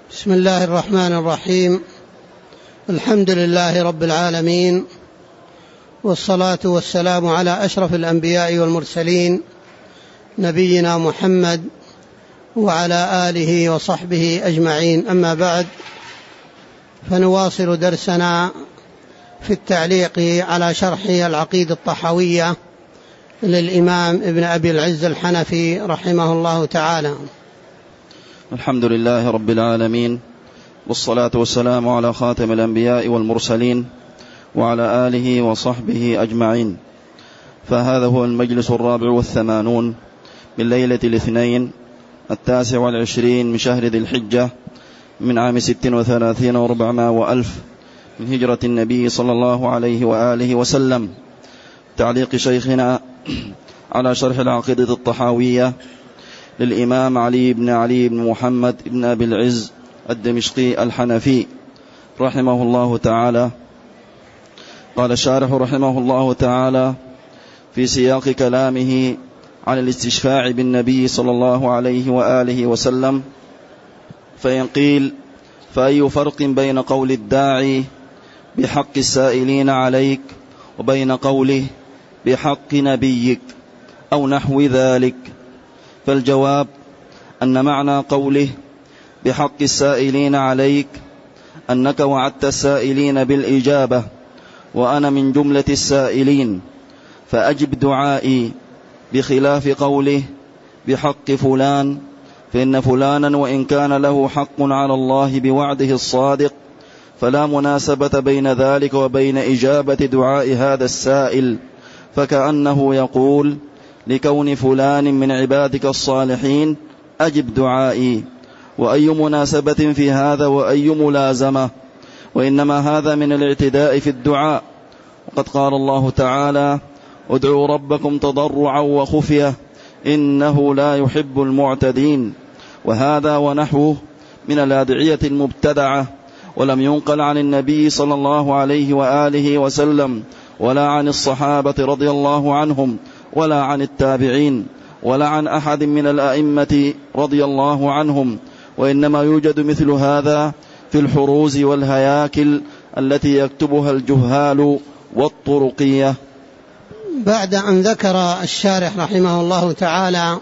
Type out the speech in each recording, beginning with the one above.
بسم الله الرحمن الرحيم. الحمد لله رب العالمين، والصلاة والسلام على أشرف الأنبياء والمرسلين نبينا محمد وعلى آله وصحبه أجمعين. أما بعد، فنواصل درسنا في التعليق على شرح العقيدة الطحاوية للإمام ابن أبي العز الحنفي رحمه الله تعالى. الحمد لله رب العالمين، والصلاة والسلام على خاتم الأنبياء والمرسلين وعلى آله وصحبه أجمعين. فهذا هو المجلس 84 من ليلة الاثنين 29 من شهر ذي الحجة من عام 36 و400 من هجرة النبي صلى الله عليه وآله وسلم. تعليق شيخنا على شرح العقيدة الطحاوية للإمام علي بن محمد بن أبي العز الدمشقي الحنفي رحمه الله تعالى. قال الشارح رحمه الله تعالى في سياق كلامه عن الاستشفاع بالنبي صلى الله عليه وآله وسلم: فإن قيل فأي فرق بين قول الداعي بحق السائلين عليك وبين قوله بحق نبيك أو نحو ذلك؟ فالجواب أن معنى قوله بحق السائلين عليك أنك وعدت السائلين بالإجابة، وأنا من جملة السائلين فأجب دعائي، بخلاف قوله بحق فلان، فإن فلانا وإن كان له حق على الله بوعده الصادق فلا مناسبة بين ذلك وبين إجابة دعاء هذا السائل، فكأنه يقول لكون فلان من عبادك الصالحين أجب دعائي. وأي مناسبة في هذا وأي ملازمة؟ وإنما هذا من الاعتداء في الدعاء، وقد قال الله تعالى: ادعوا ربكم تضرعا وخفية إنه لا يحب المعتدين. وهذا ونحوه من الأدعية المبتدعة، ولم ينقل عن النبي صلى الله عليه وآله وسلم ولا عن الصحابة رضي الله عنهم ولا عن التابعين ولا عن أحد من الأئمة رضي الله عنهم، وإنما يوجد مثل هذا في الحروز والهياكل التي يكتبها الجهال والطرقية. بعد أن ذكر الشارح رحمه الله تعالى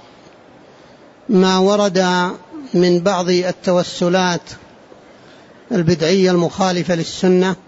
ما ورد من بعض التوسلات البدعية المخالفة للسنة،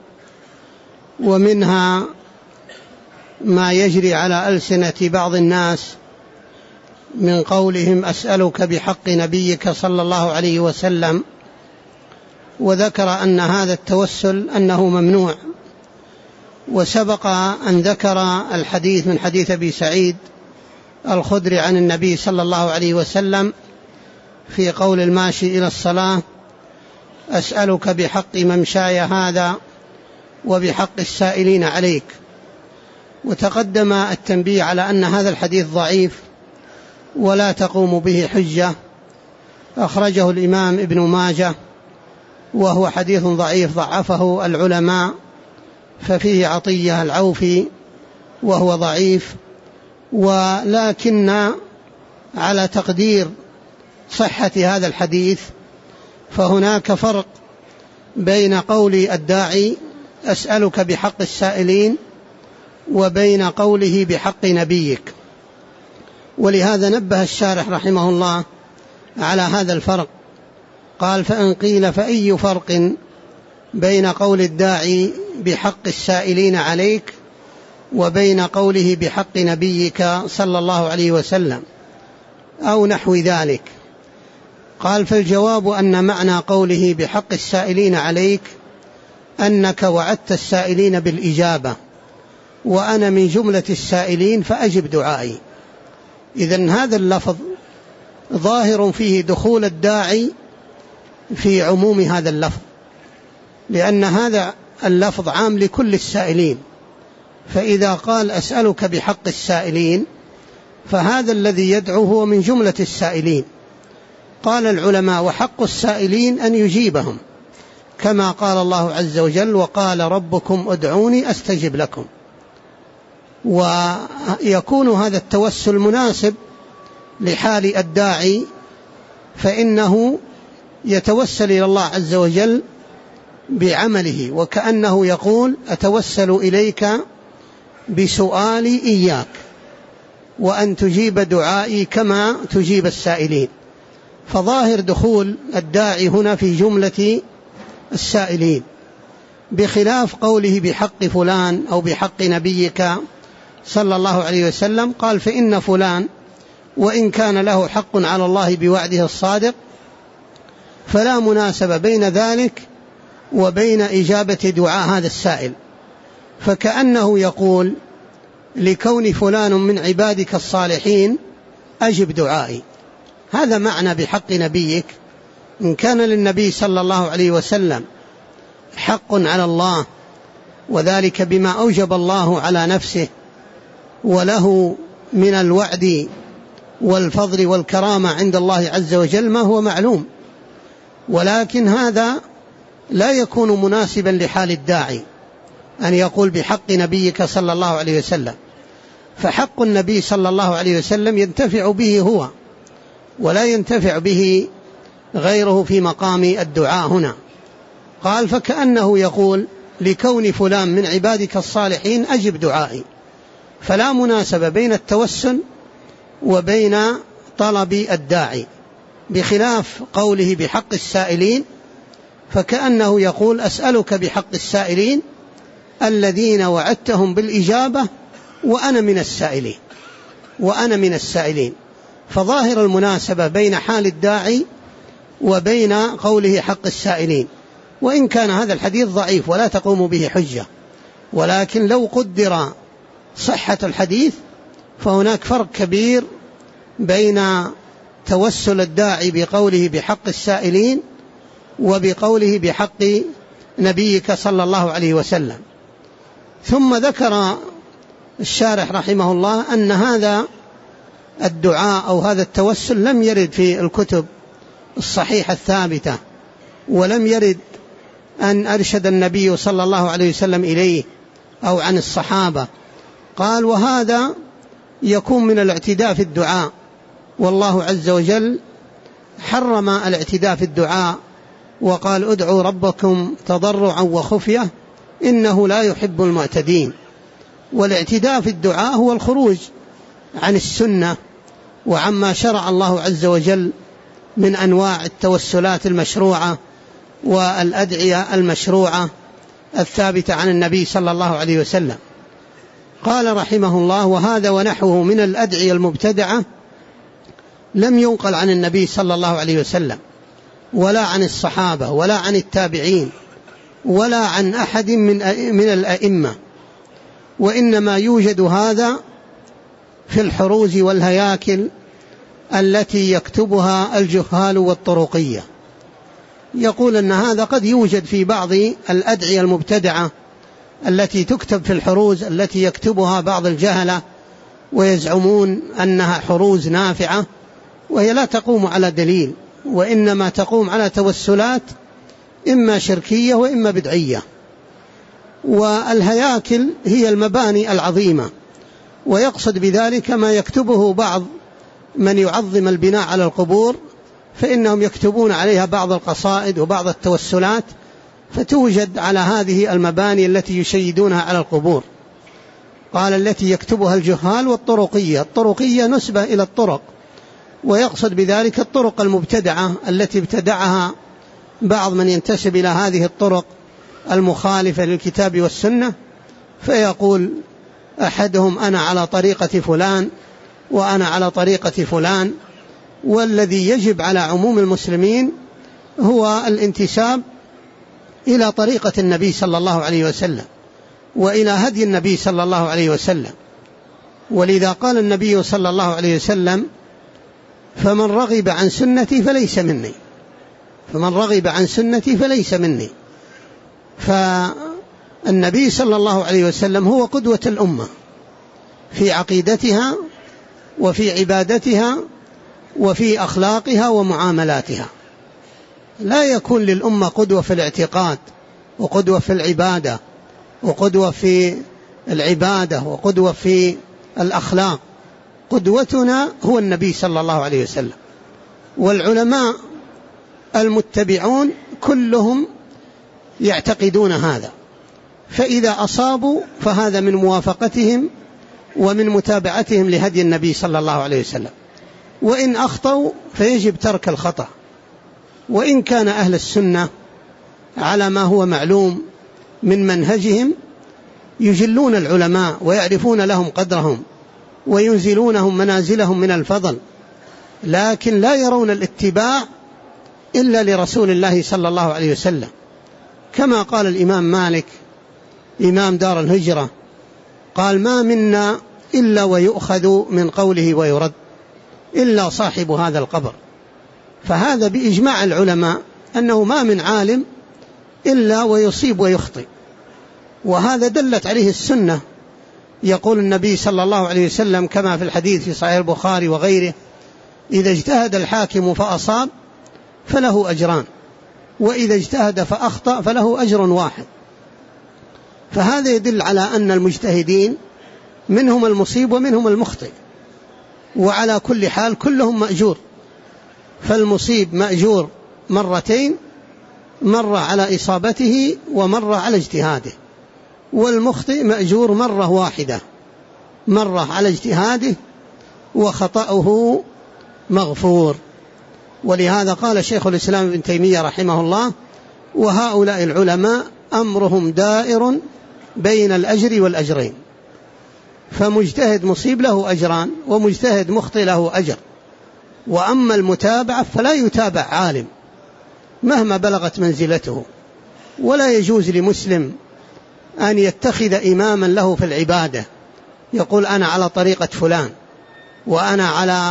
ومنها ما يجري على ألسنة بعض الناس من قولهم أسألك بحق نبيك صلى الله عليه وسلم، وذكر أن هذا التوسل أنه ممنوع. وسبق أن ذكر الحديث من حديث أبي سعيد الخدري عن النبي صلى الله عليه وسلم في قول الماشي إلى الصلاة: أسألك بحق ممشاي هذا وبحق السائلين عليك. وتقدم التنبيه على أن هذا الحديث ضعيف ولا تقوم به حجة، أخرجه الإمام ابن ماجه، وهو حديث ضعيف ضعفه العلماء، ففيه عطية العوفي وهو ضعيف. ولكن على تقدير صحة هذا الحديث فهناك فرق بين قول الداعي أسألك بحق السائلين وبين قوله بحق نبيك، ولهذا نبه الشارح رحمه الله على هذا الفرق. قال: فإن قيل فأي فرق بين قول الداعي بحق السائلين عليك وبين قوله بحق نبيك صلى الله عليه وسلم أو نحو ذلك؟ قال: فالجواب أن معنى قوله بحق السائلين عليك أنك وعدت السائلين بالإجابة، وأنا من جملة السائلين فأجب دعائي. إذن هذا اللفظ ظاهر فيه دخول الداعي في عموم هذا اللفظ، لأن هذا اللفظ عام لكل السائلين. فإذا قال أسألك بحق السائلين فهذا الذي يدعو هو من جملة السائلين. قال العلماء: وحق السائلين أن يجيبهم، كما قال الله عز وجل: وقال ربكم ادعوني أستجب لكم. ويكون هذا التوسل مناسب لحال الداعي، فإنه يتوسل إلى الله عز وجل بعمله، وكأنه يقول أتوسل إليك بسؤالي إياك وأن تجيب دعائي كما تجيب السائلين. فظاهر دخول الداعي هنا في جملة السائلين، بخلاف قوله بحق فلان أو بحق نبيك صلى الله عليه وسلم. قال فإن فلان وإن كان له حق على الله بوعده الصادق فلا مناسبة بين ذلك وبين إجابة دعاء هذا السائل، فكأنه يقول لكون فلان من عبادك الصالحين أجب دعائي. هذا معنى بحق نبيك. إن كان للنبي صلى الله عليه وسلم حق على الله، وذلك بما أوجب الله على نفسه وله من الوعد والفضل والكرامة عند الله عز وجل ما هو معلوم، ولكن هذا لا يكون مناسبا لحال الداعي أن يقول بحق نبيك صلى الله عليه وسلم، فحق النبي صلى الله عليه وسلم ينتفع به هو ولا ينتفع به غيره في مقام الدعاء هنا. قال فكأنه يقول لكون فلان من عبادك الصالحين أجب دعائي، فلا مناسبة بين التوسل وبين طلب الداعي، بخلاف قوله بحق السائلين، فكأنه يقول أسألك بحق السائلين الذين وعدتهم بالإجابة وأنا من السائلين. فظاهر المناسبة بين حال الداعي وبين قوله حق السائلين، وإن كان هذا الحديث ضعيف ولا تقوم به حجة، ولكن لو قدر صحة الحديث فهناك فرق كبير بين توسل الداعي بقوله بحق السائلين وبقوله بحق نبيك صلى الله عليه وسلم. ثم ذكر الشارح رحمه الله أن هذا الدعاء أو هذا التوسل لم يرد في الكتب الصحيحة الثابتة، ولم يرد أن أرشد النبي صلى الله عليه وسلم إليه أو عن الصحابة. قال وهذا يكون من الاعتداء في الدعاء، والله عز وجل حرم الاعتداء في الدعاء وقال ادعوا ربكم تضرعا وخفية إنه لا يحب المعتدين. والاعتداء في الدعاء هو الخروج عن السنة وعما شرع الله عز وجل من أنواع التوسلات المشروعة والأدعية المشروعة الثابتة عن النبي صلى الله عليه وسلم. قال رحمه الله وهذا ونحوه من الأدعية المبتدعة لم ينقل عن النبي صلى الله عليه وسلم ولا عن الصحابة ولا عن التابعين ولا عن أحد من الأئمة، وإنما يوجد هذا في الحروز والهياكل التي يكتبها الجهال والطرقية. يقول أن هذا قد يوجد في بعض الأدعية المبتدعة التي تكتب في الحروز التي يكتبها بعض الجهلة ويزعمون أنها حروز نافعة، وهي لا تقوم على دليل، وإنما تقوم على توسلات إما شركية وإما بدعية. والهياكل هي المباني العظيمة، ويقصد بذلك ما يكتبه بعض من يعظم البناء على القبور، فإنهم يكتبون عليها بعض القصائد وبعض التوسلات، فتوجد على هذه المباني التي يشيدونها على القبور. قال التي يكتبها الجهال والطرقية، الطرقية نسبة إلى الطرق، ويقصد بذلك الطرق المبتدعة التي ابتدعها بعض من ينتسب إلى هذه الطرق المخالفة للكتاب والسنة، فيقول أحدهم أنا على طريقة فلان وأنا على طريقة فلان، والذي يجب على عموم المسلمين هو الانتساب إلى طريقة النبي صلى الله عليه وسلم وإلى هدي النبي صلى الله عليه وسلم. ولذا قال النبي صلى الله عليه وسلم فمن رغب عن سنتي فليس مني، فمن رغب عن سنتي فليس مني. فالنبي صلى الله عليه وسلم هو قدوة الأمة في عقيدتها وفي عبادتها وفي أخلاقها ومعاملاتها. لا يكون للأمة قدوة في الاعتقاد وقدوة في العبادة وقدوة في العبادة وقدوة في الأخلاق. قدوتنا هو النبي صلى الله عليه وسلم. والعلماء المتبعون كلهم يعتقدون هذا، فإذا أصابوا فهذا من موافقتهم ومن متابعتهم لهدي النبي صلى الله عليه وسلم، وإن أخطأوا فيجب ترك الخطأ. وإن كان أهل السنة على ما هو معلوم من منهجهم يجلون العلماء ويعرفون لهم قدرهم وينزلونهم منازلهم من الفضل، لكن لا يرون الاتباع إلا لرسول الله صلى الله عليه وسلم، كما قال الإمام مالك إمام دار الهجرة قال: ما منا إلا ويؤخذ من قوله ويرد إلا صاحب هذا القبر. فهذا بإجماع العلماء أنه ما من عالم إلا ويصيب ويخطئ، وهذا دلت عليه السنة. يقول النبي صلى الله عليه وسلم كما في الحديث في صحيح البخاري وغيره: إذا اجتهد الحاكم فأصاب فله أجران، وإذا اجتهد فأخطأ فله أجر واحد. فهذا يدل على أن المجتهدين منهم المصيب ومنهم المخطئ، وعلى كل حال كلهم مأجور، فالمصيب مأجور مرتين، مرة على إصابته ومرة على اجتهاده، والمخطئ مأجور مرة واحدة، مرة على اجتهاده وخطأه مغفور. ولهذا قال شيخ الإسلام ابن تيمية رحمه الله: وهؤلاء العلماء أمرهم دائر بين الأجر والأجرين، فمجتهد مصيب له أجران ومجتهد مخطئ له أجر. وأما المتابعة فلا يتابع عالم مهما بلغت منزلته، ولا يجوز لمسلم أن يتخذ إماما له في العبادة يقول: أنا على طريقة فلان وأنا على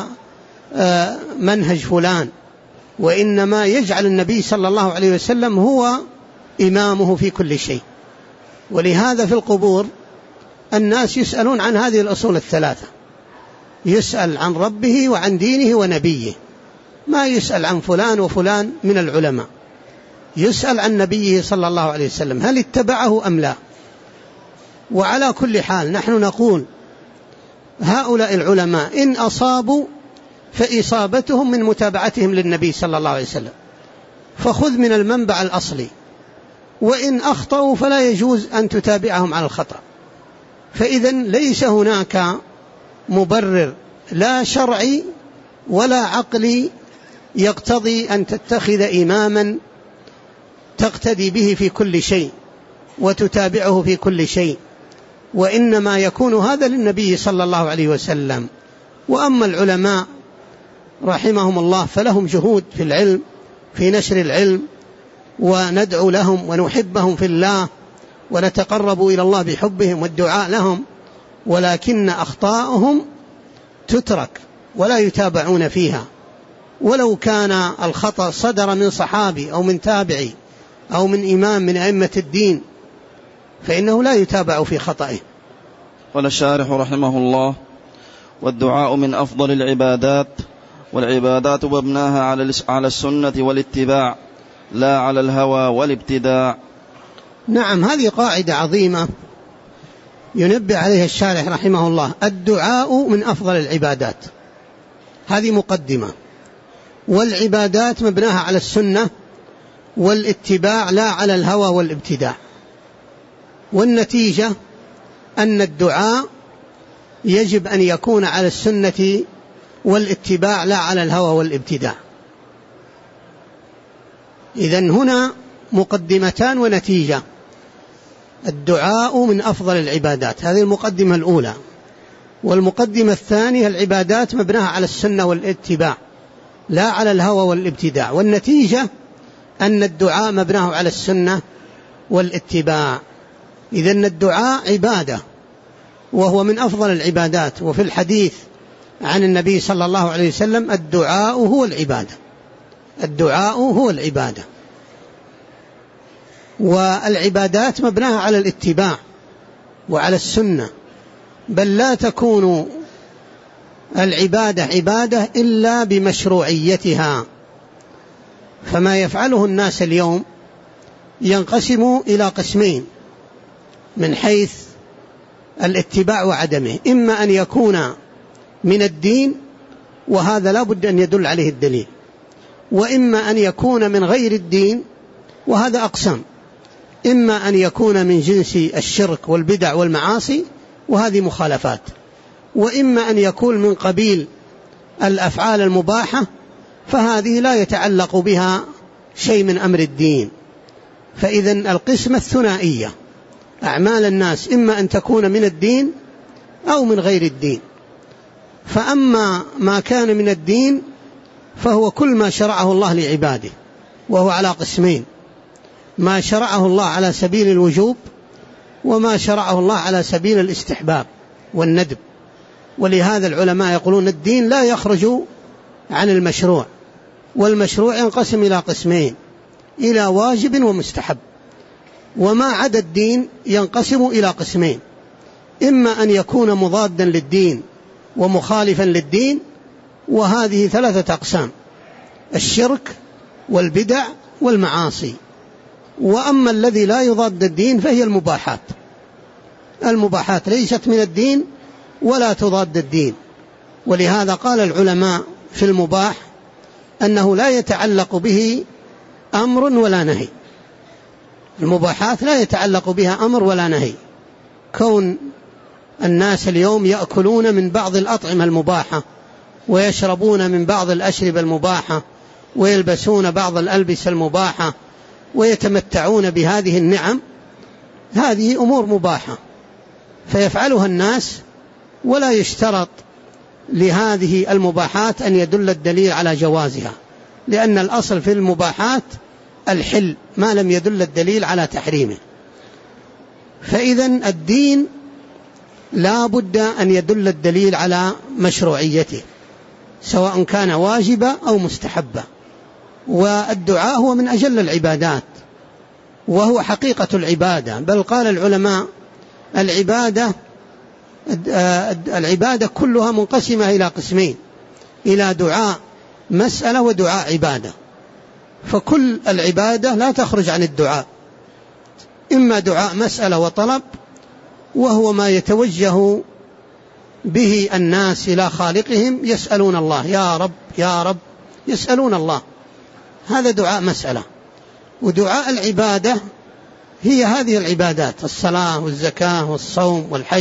منهج فلان، وإنما يجعل النبي صلى الله عليه وسلم هو إمامه في كل شيء. ولهذا في القبور الناس يسألون عن هذه الأصول الثلاثة: يسأل عن ربه وعن دينه ونبيه، ما يسأل عن فلان وفلان من العلماء، يسأل عن نبيه صلى الله عليه وسلم هل اتبعه أم لا. وعلى كل حال نحن نقول هؤلاء العلماء إن أصابوا فإصابتهم من متابعتهم للنبي صلى الله عليه وسلم، فخذ من المنبع الأصلي، وإن أخطأوا فلا يجوز أن تتابعهم على الخطأ. فإذن ليس هناك مبرر لا شرعي ولا عقلي يقتضي أن تتخذ إماما تقتدي به في كل شيء وتتابعه في كل شيء، وإنما يكون هذا للنبي صلى الله عليه وسلم. وأما العلماء رحمهم الله فلهم جهود في العلم، في نشر العلم، وندعو لهم ونحبهم في الله ونتقرب إلى الله بحبهم والدعاء لهم، ولكن أخطاؤهم تترك ولا يتابعون فيها. ولو كان الخطأ صدر من صحابي أو من تابعي أو من إمام من أئمة الدين فإنه لا يتابع في خطئه. قال الشارح رحمه الله: والدعاء من أفضل العبادات، والعبادات مبناها على السنة والاتباع لا على الهوى والابتداع. نعم، هذه قاعدة عظيمة ينبه عليها الشارح رحمه الله: الدعاء من أفضل العبادات، هذه مقدمة، والعبادات مبناها على السنة والاتباع لا على الهوى والابتداع. والنتيجة أن الدعاء يجب أن يكون على السنة والاتباع لا على الهوى والابتداع. إذن هنا مقدمتان ونتيجة. الدعاء من أفضل العبادات، هذه المقدمة الأولى. والمقدمة الثانية: العبادات مبناها على السنة والاتباع لا على الهوى والابتداع. والنتيجة أن الدعاء مبناه على السنة والاتباع. إذن الدعاء عبادة وهو من أفضل العبادات. وفي الحديث عن النبي صلى الله عليه وسلم: الدعاء هو العبادة، الدعاء هو العبادة. والعبادات مبناها على الاتباع وعلى السنة، بل لا تكون العبادة عبادة إلا بمشروعيتها. فما يفعله الناس اليوم ينقسم إلى قسمين من حيث الاتباع وعدمه: إما أن يكون من الدين، وهذا لا بد أن يدل عليه الدليل، وإما أن يكون من غير الدين، وهذا أقسام، إما أن يكون من جنس الشرك والبدع والمعاصي وهذه مخالفات، وإما أن يكون من قبيل الأفعال المباحة فهذه لا يتعلق بها شيء من أمر الدين. فإذن القسمة الثنائية، أعمال الناس إما أن تكون من الدين أو من غير الدين. فأما ما كان من الدين فهو كل ما شرعه الله لعباده، وهو على قسمين: ما شرعه الله على سبيل الوجوب، وما شرعه الله على سبيل الاستحباب والندب. ولهذا العلماء يقولون الدين لا يخرج عن المشروع، والمشروع ينقسم إلى قسمين: إلى واجب ومستحب. وما عدا الدين ينقسم إلى قسمين: إما أن يكون مضادا للدين ومخالفا للدين، وهذه 3 أقسام: الشرك والبدع والمعاصي. وأما الذي لا يضاد الدين فهي المباحات. المباحات ليست من الدين ولا تضاد الدين. ولهذا قال العلماء في المباح أنه لا يتعلق به أمر ولا نهي. المباحات لا يتعلق بها أمر ولا نهي، كون الناس اليوم يأكلون من بعض الأطعمة المباحة، ويشربون من بعض الأشربة المباحة، ويلبسون بعض الألبسة المباحة، ويتمتعون بهذه النعم، هذه أمور مباحة فيفعلها الناس، ولا يشترط لهذه المباحات أن يدل الدليل على جوازها، لأن الأصل في المباحات الحل ما لم يدل الدليل على تحريمه. فإذن الدين لا بد أن يدل الدليل على مشروعيته، سواء كان واجبا أو مستحبا. والدعاء هو من أجل العبادات، وهو حقيقة العبادة. بل قال العلماء العبادة كلها منقسمة إلى قسمين: إلى دعاء مسألة ودعاء عبادة. فكل العبادة لا تخرج عن الدعاء، إما دعاء مسألة وطلب، وهو ما يتوجه به الناس إلى خالقهم، يسألون الله: يا رب يا رب، يسألون الله، هذا دعاء مسألة. ودعاء العبادة هي هذه العبادات: الصلاة والزكاة والصوم والحج،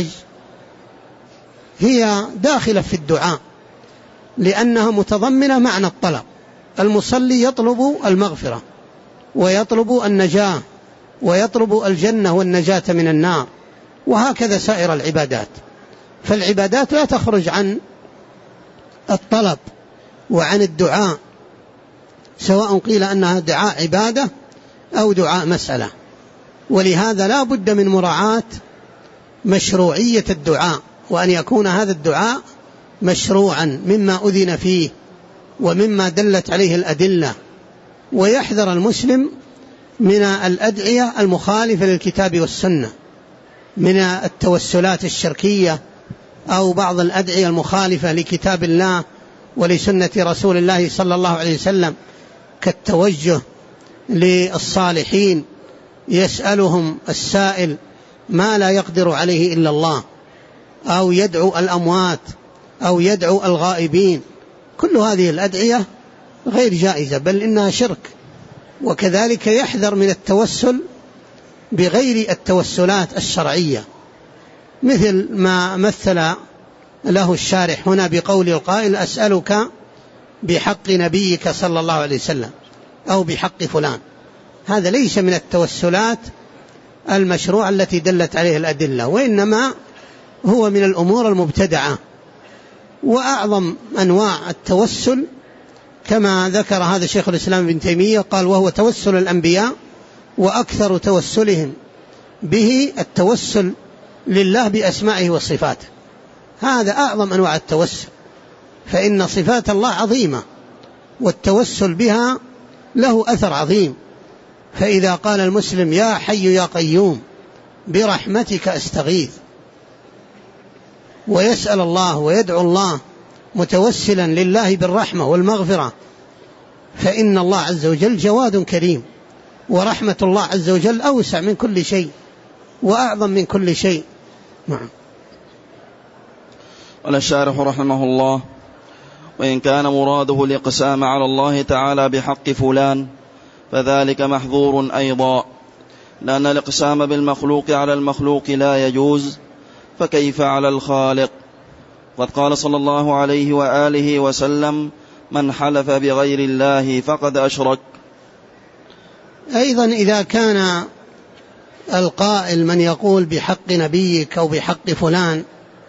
هي داخلة في الدعاء لأنها متضمنة معنى الطلب. المصلي يطلب المغفرة، ويطلب النجاة، ويطلب الجنة والنجاة من النار، وهكذا سائر العبادات. فالعبادات لا تخرج عن الطلب وعن الدعاء، سواء قيل أنها دعاء عبادة أو دعاء مسألة. ولهذا لا بد من مراعاة مشروعية الدعاء، وأن يكون هذا الدعاء مشروعا مما أذن فيه ومما دلت عليه الأدلة. ويحذر المسلم من الأدعية المخالفة للكتاب والسنة، من التوسلات الشركية أو بعض الأدعية المخالفة لكتاب الله ولسنة رسول الله صلى الله عليه وسلم، كالتوجه للصالحين يسألهم السائل ما لا يقدر عليه إلا الله، أو يدعو الأموات، أو يدعو الغائبين. كل هذه الأدعية غير جائزة، بل إنها شرك. وكذلك يحذر من التوسل بغير التوسلات الشرعية، مثل ما مثل له الشارح هنا بقول القائل: أسألك بحق نبيك صلى الله عليه وسلم، أو بحق فلان. هذا ليس من التوسلات المشروع التي دلت عليه الأدلة، وإنما هو من الأمور المبتدعة. وأعظم أنواع التوسل كما ذكر هذا شيخ الإسلام ابن تيمية قال: وهو توسل الأنبياء، وأكثر توسلهم به التوسل لله بأسمائه وصفاته. هذا أعظم أنواع التوسل، فإن صفات الله عظيمة، والتوسل بها له أثر عظيم. فإذا قال المسلم: يا حي يا قيوم برحمتك أستغيث، ويسأل الله ويدعو الله متوسلا لله بالرحمة والمغفرة، فإن الله عز وجل جواد كريم، ورحمة الله عز وجل أوسع من كل شيء وأعظم من كل شيء. نعم. قال الشارح رحمه الله: وإن كان مراده الإقسام على الله تعالى بحق فلان فذلك محظور أيضا، لأن الإقسام بالمخلوق على المخلوق لا يجوز، فكيف على الخالق؟ قد قال صلى الله عليه وآله وسلم: من حلف بغير الله فقد أشرك. أيضا إذا كان القائل من يقول بحق نبيك أو بحق فلان،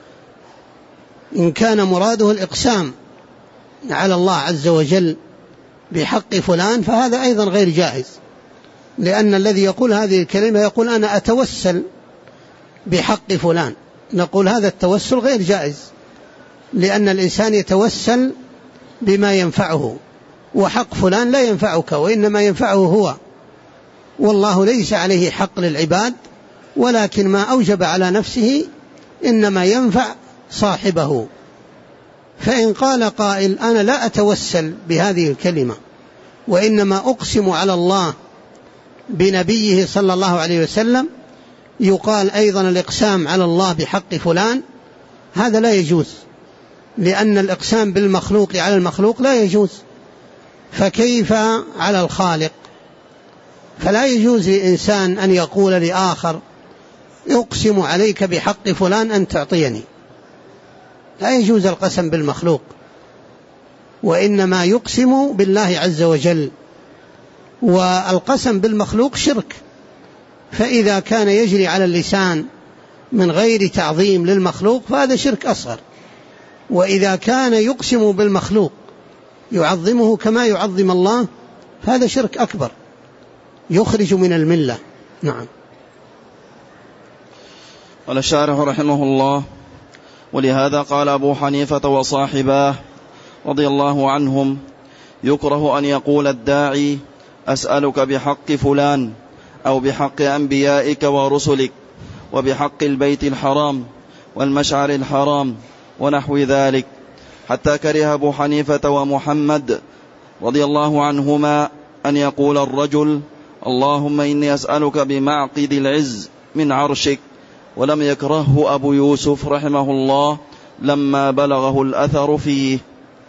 إن كان مراده الإقسام على الله عز وجل بحق فلان فهذا أيضا غير جائز، لأن الذي يقول هذه الكلمة يقول أنا أتوسل بحق فلان، نقول هذا التوسل غير جائز، لأن الإنسان يتوسل بما ينفعه، وحق فلان لا ينفعك وإنما ينفعه هو، والله ليس عليه حق للعباد، ولكن ما أوجب على نفسه إنما ينفع صاحبه. فإن قال قائل أنا لا أتوسل بهذه الكلمة وإنما أقسم على الله بنبيه صلى الله عليه وسلم، يقال أيضا الإقسام على الله بحق فلان، هذا لا يجوز، لأن الإقسام بالمخلوق على المخلوق لا يجوز، فكيف على الخالق؟ فلا يجوز لإنسان أن يقول لآخر أقسم عليك بحق فلان أن تعطيني، لا يجوز القسم بالمخلوق، وإنما يقسم بالله عز وجل. والقسم بالمخلوق شرك، فإذا كان يجري على اللسان من غير تعظيم للمخلوق فهذا شرك أصغر، وإذا كان يقسم بالمخلوق يعظمه كما يعظم الله فهذا شرك أكبر يخرج من الملة. نعم. قال الشارح رحمه الله: ولهذا قال أبو حنيفة وصاحباه رضي الله عنهم: يكره أن يقول الداعي أسألك بحق فلان أو بحق أنبيائك ورسلك وبحق البيت الحرام والمشعر الحرام ونحو ذلك، حتى كره أبو حنيفة ومحمد رضي الله عنهما أن يقول الرجل: اللهم إني أسألك بمعقد العز من عرشك، ولم يكرهه أبو يوسف رحمه الله لما بلغه الأثر فيه.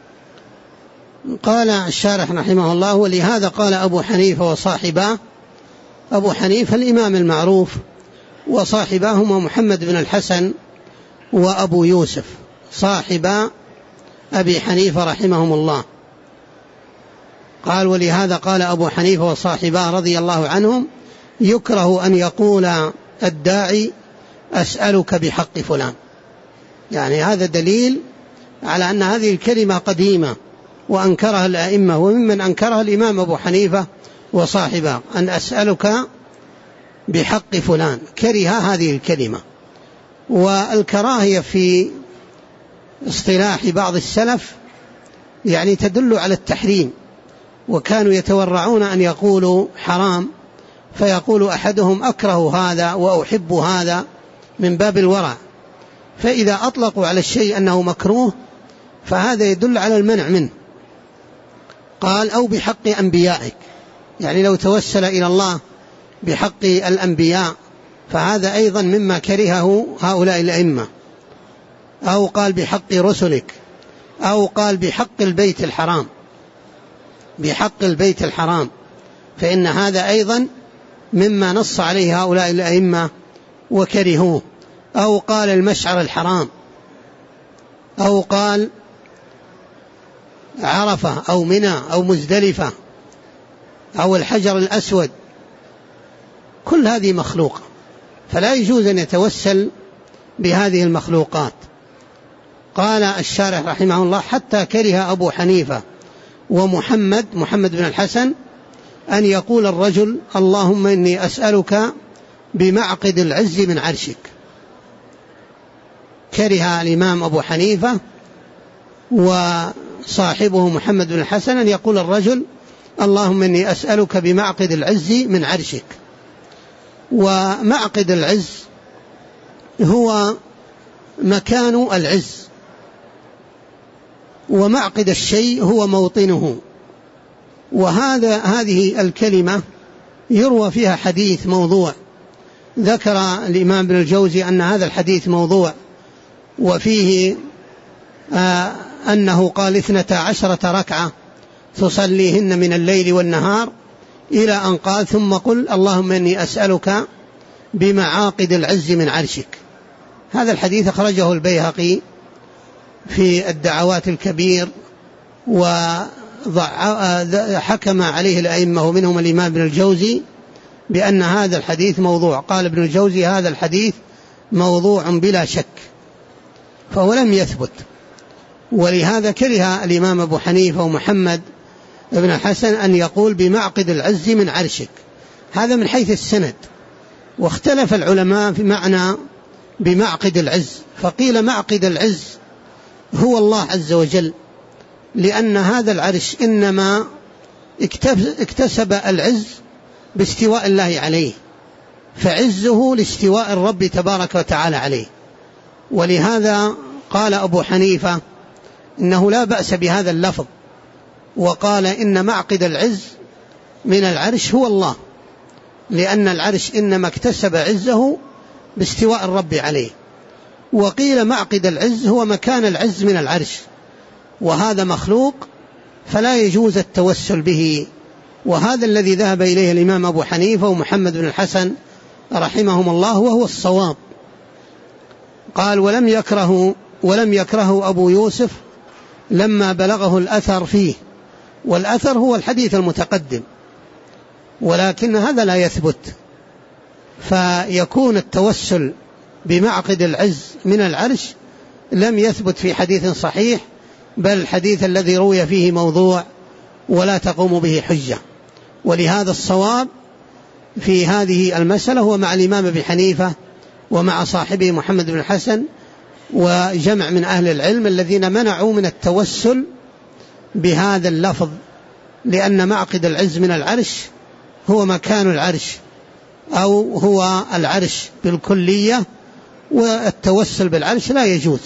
قال الشارح رحمه الله: ولهذا قال أبو حنيفة وصاحباه. أبو حنيفة الإمام المعروف، وصاحباهما محمد بن الحسن وأبو يوسف صاحبا أبي حنيفة رحمهم الله. قال: ولهذا قال أبو حنيفة وصاحباه رضي الله عنهم: يكره أن يقول الداعي أسألك بحق فلان. يعني هذا دليل على أن هذه الكلمة قديمة وأنكرها الأئمة، وممن أنكرها الإمام أبو حنيفة وصاحبه، أن أسألك بحق فلان، كره هذه الكلمة. والكراهية في اصطلاح بعض السلف يعني تدل على التحريم، وكانوا يتورعون أن يقولوا حرام، فيقول أحدهم أكره هذا وأحب هذا من باب الورع، فإذا أطلقوا على الشيء أنه مكروه فهذا يدل على المنع منه. قال: أو بحق أنبيائك، يعني لو توسل إلى الله بحق الأنبياء فهذا أيضا مما كرهه هؤلاء الأئمة. أو قال بحق رسلك، أو قال بحق البيت الحرام، بحق البيت الحرام، فإن هذا أيضا مما نص عليه هؤلاء الأئمة وكرهوه. أو قال المشعر الحرام، أو قال عرفة أو منى أو مزدلفة أو الحجر الأسود، كل هذه مخلوقة، فلا يجوز أن يتوسل بهذه المخلوقات. قال الشارح رحمه الله: حتى كره أبو حنيفة ومحمد بن الحسن أن يقول الرجل: اللهم إني أسألك بمعقد العز من عرشك. كره الإمام أبو حنيفة وصاحبه محمد بن الحسن أن يقول الرجل: اللهم إني أسألك بمعقد العز من عرشك. ومعقد العز هو مكان العز، ومعقد الشيء هو موطنه. هذه الكلمة يروى فيها حديث موضوع، ذكر الإمام ابن الجوزي أن هذا الحديث موضوع، وفيه أنه قال 12 ركعة تصليهن من الليل والنهار، إلى أن قال ثم قل اللهم إني أسألك بمعاقد العز من عرشك. هذا الحديث أخرجه البيهقي في الدعوات الكبير، وحكم عليه الأئمة ومنهم الإمام ابن الجوزي بأن هذا الحديث موضوع. قال ابن الجوزي هذا الحديث موضوع بلا شك، فهو لم يثبت. ولهذا كره الإمام أبو حنيفة ومحمد بن الحسن أن يقول بمعقد العز من عرشك، هذا من حيث السند. واختلف العلماء في معنى بمعقد العز، فقيل معقد العز هو الله عز وجل، لأن هذا العرش إنما اكتسب العز باستواء الله عليه، فعزه لاستواء الرب تبارك وتعالى عليه. ولهذا قال أبو حنيفة إنه لا بأس بهذا اللفظ، وقال إن معقد العز من العرش هو الله، لأن العرش إنما اكتسب عزه باستواء الرب عليه. وقيل معقد العز هو مكان العز من العرش، وهذا مخلوق فلا يجوز التوسل به. وهذا الذي ذهب إليه الإمام أبو حنيفة ومحمد بن الحسن رحمهم الله، وهو الصواب. قال ولم يكره أبو يوسف لما بلغه الأثر فيه، والأثر هو الحديث المتقدم، ولكن هذا لا يثبت، فيكون التوسل بمعقد العز من العرش لم يثبت في حديث صحيح، بل الحديث الذي روي فيه موضوع ولا تقوم به حجة. ولهذا الصواب في هذه المسألة هو مع الإمام أبي حنيفة ومع صاحبه محمد بن الحسن وجمع من أهل العلم الذين منعوا من التوسل بهذا اللفظ، لأن معقد العز من العرش هو مكان العرش أو هو العرش بالكلية، والتوسل بالعرش لا يجوز.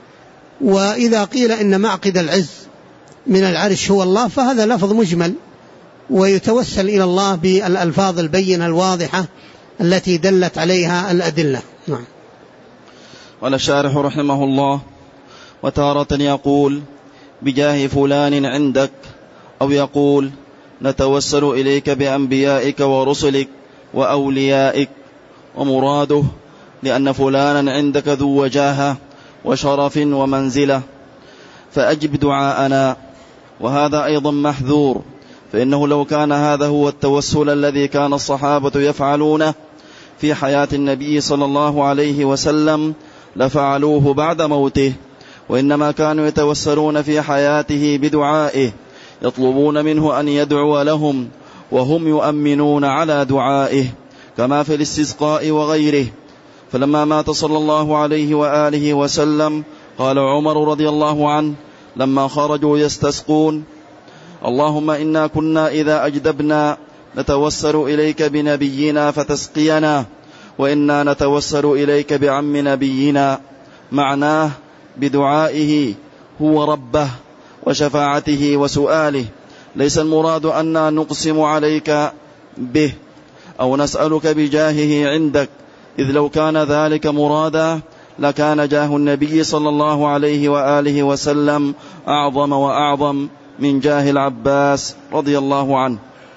وإذا قيل إن معقد العز من العرش هو الله فهذا لفظ مجمل، ويتوسل إلى الله بالألفاظ البينة الواضحة التي دلت عليها الأدلة. نعم. قال الشارح رحمه الله: وتارة يقول بجاه فلان عندك، أو يقول نتوسل إليك بأنبيائك ورسلك وأوليائك، ومراده لأن فلانا عندك ذو وجاهة وشرف ومنزلة فأجب دعاءنا. وهذا أيضا محذور، فإنه لو كان هذا هو التوسل الذي كان الصحابة يفعلونه في حياة النبي صلى الله عليه وسلم لفعلوه بعد موته، وإنما كانوا يتوسلون في حياته بدعائه، يطلبون منه أن يدعو لهم وهم يؤمنون على دعائه، كما في الاستسقاء وغيره. فلما مات صلى الله عليه وآله وسلم قال عمر رضي الله عنه لما خرجوا يستسقون: اللهم إنا كنا إذا أجدبنا نتوسل إليك بنبينا فتسقينا، وإنا نتوسل إليك بعم نبينا. معناه بدعائه هو ربه وشفاعته وسؤاله، ليس المراد أننا نقسم عليك به أو نسألك بجاهه عندك، إذ لو كان ذلك مرادا لكان جاه النبي صلى الله عليه وآله وسلم أعظم وأعظم من جاه العباس رضي الله عنه.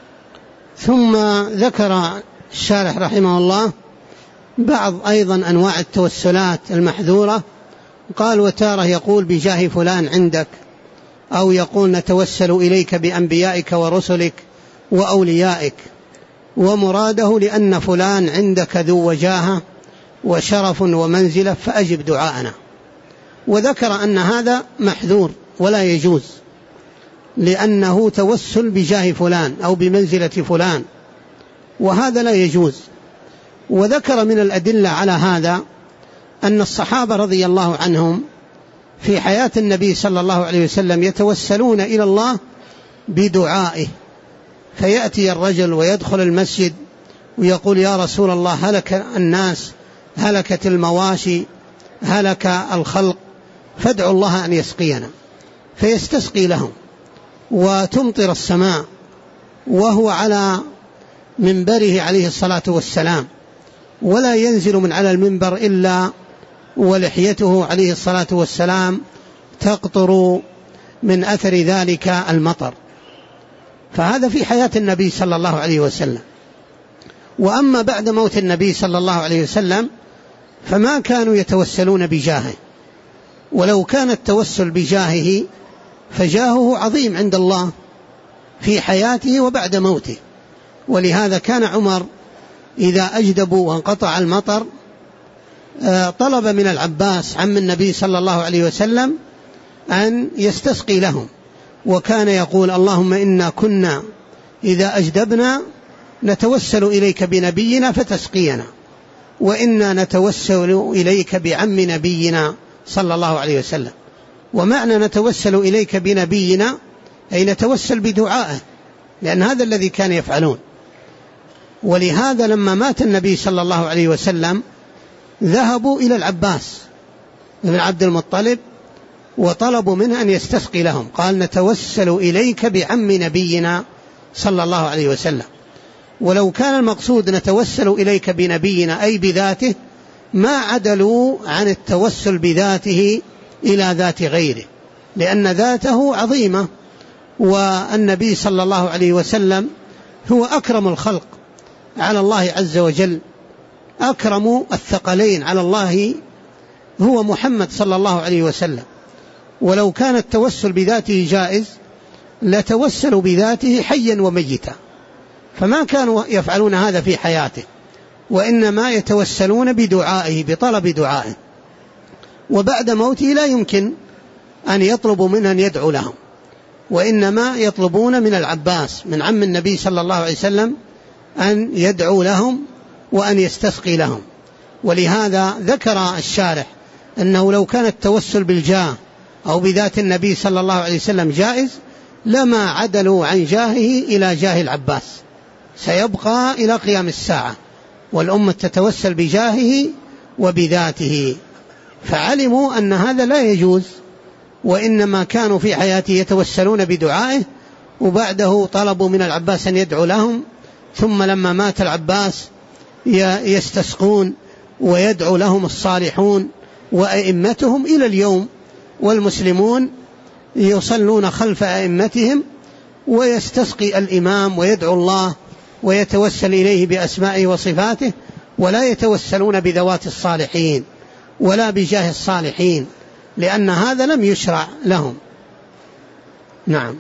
ثم ذكر الشارح رحمه الله بعض أيضا أنواع التوسلات المحذورة. قال وتاره يقول بجاه فلان عندك، أو يقول نتوسل إليك بأنبيائك ورسلك وأوليائك، ومراده لأن فلان عندك ذو وجاهة وشرف ومنزلة فأجب دعاءنا. وذكر أن هذا محذور ولا يجوز، لأنه توسل بجاه فلان أو بمنزلة فلان، وهذا لا يجوز. وذكر من الأدلة على هذا أن الصحابة رضي الله عنهم في حياة النبي صلى الله عليه وسلم يتوسلون إلى الله بدعائه، فيأتي الرجل ويدخل المسجد ويقول يا رسول الله هلك الناس، هلكت المواشي، هلك الخلق، فادعوا الله أن يسقينا، فيستسقي لهم وتمطر السماء وهو على منبره عليه الصلاة والسلام، ولا ينزل من على المنبر إلا ولحيته عليه الصلاة والسلام تقطر من أثر ذلك المطر. فهذا في حياة النبي صلى الله عليه وسلم. وأما بعد موت النبي صلى الله عليه وسلم فما كانوا يتوسلون بجاهه، ولو كان التوسل بجاهه فجاهه عظيم عند الله في حياته وبعد موته. ولهذا كان عمر إذا أجدبوا وانقطع المطر طلب من العباس عم النبي صلى الله عليه وسلم أن يستسقي لهم، وكان يقول: اللهم إنا كنا إذا أجدبنا نتوسل إليك بنبينا فتسقينا، وإنا نتوسل إليك بعم نبينا صلى الله عليه وسلم. ومعنى نتوسل إليك بنبينا أي نتوسل بدعائه، لأن هذا الذي كان يفعلون. ولهذا لما مات النبي صلى الله عليه وسلم ذهبوا إلى العباس بن عبد المطلب وطلبوا منه أن يستسقي لهم. قال: نتوسل إليك بعم نبينا صلى الله عليه وسلم. ولو كان المقصود نتوسل إليك بنبينا أي بذاته ما عدلوا عن التوسل بذاته إلى ذات غيره، لأن ذاته عظيمة، والنبي صلى الله عليه وسلم هو أكرم الخلق على الله عز وجل. أكرم الثقلين على الله هو محمد صلى الله عليه وسلم. ولو كان التوسل بذاته جائز لتوسلوا بذاته حيا وميتا، فما كانوا يفعلون هذا في حياته، وإنما يتوسلون بدعائه بطلب دعائه. وبعد موته لا يمكن أن يطلبوا منه أن يدعو لهم، وإنما يطلبون من العباس من عم النبي صلى الله عليه وسلم أن يدعو لهم وأن يستسقي لهم. ولهذا ذكر الشارح أنه لو كان التوسل بالجاه أو بذات النبي صلى الله عليه وسلم جائز لما عدلوا عن جاهه إلى جاه العباس، سيبقى إلى قيام الساعة والأمة تتوسل بجاهه وبذاته. فعلموا أن هذا لا يجوز، وإنما كانوا في حياته يتوسلون بدعائه، وبعده طلبوا من العباس أن يدعو لهم، ثم لما مات العباس يستسقون ويدعو لهم الصالحون وأئمتهم إلى اليوم. والمسلمون يصلون خلف أئمتهم ويستسقي الإمام ويدعو الله ويتوسل إليه بأسمائه وصفاته، ولا يتوسلون بذوات الصالحين ولا بجاه الصالحين، لأن هذا لم يشرع لهم. نعم.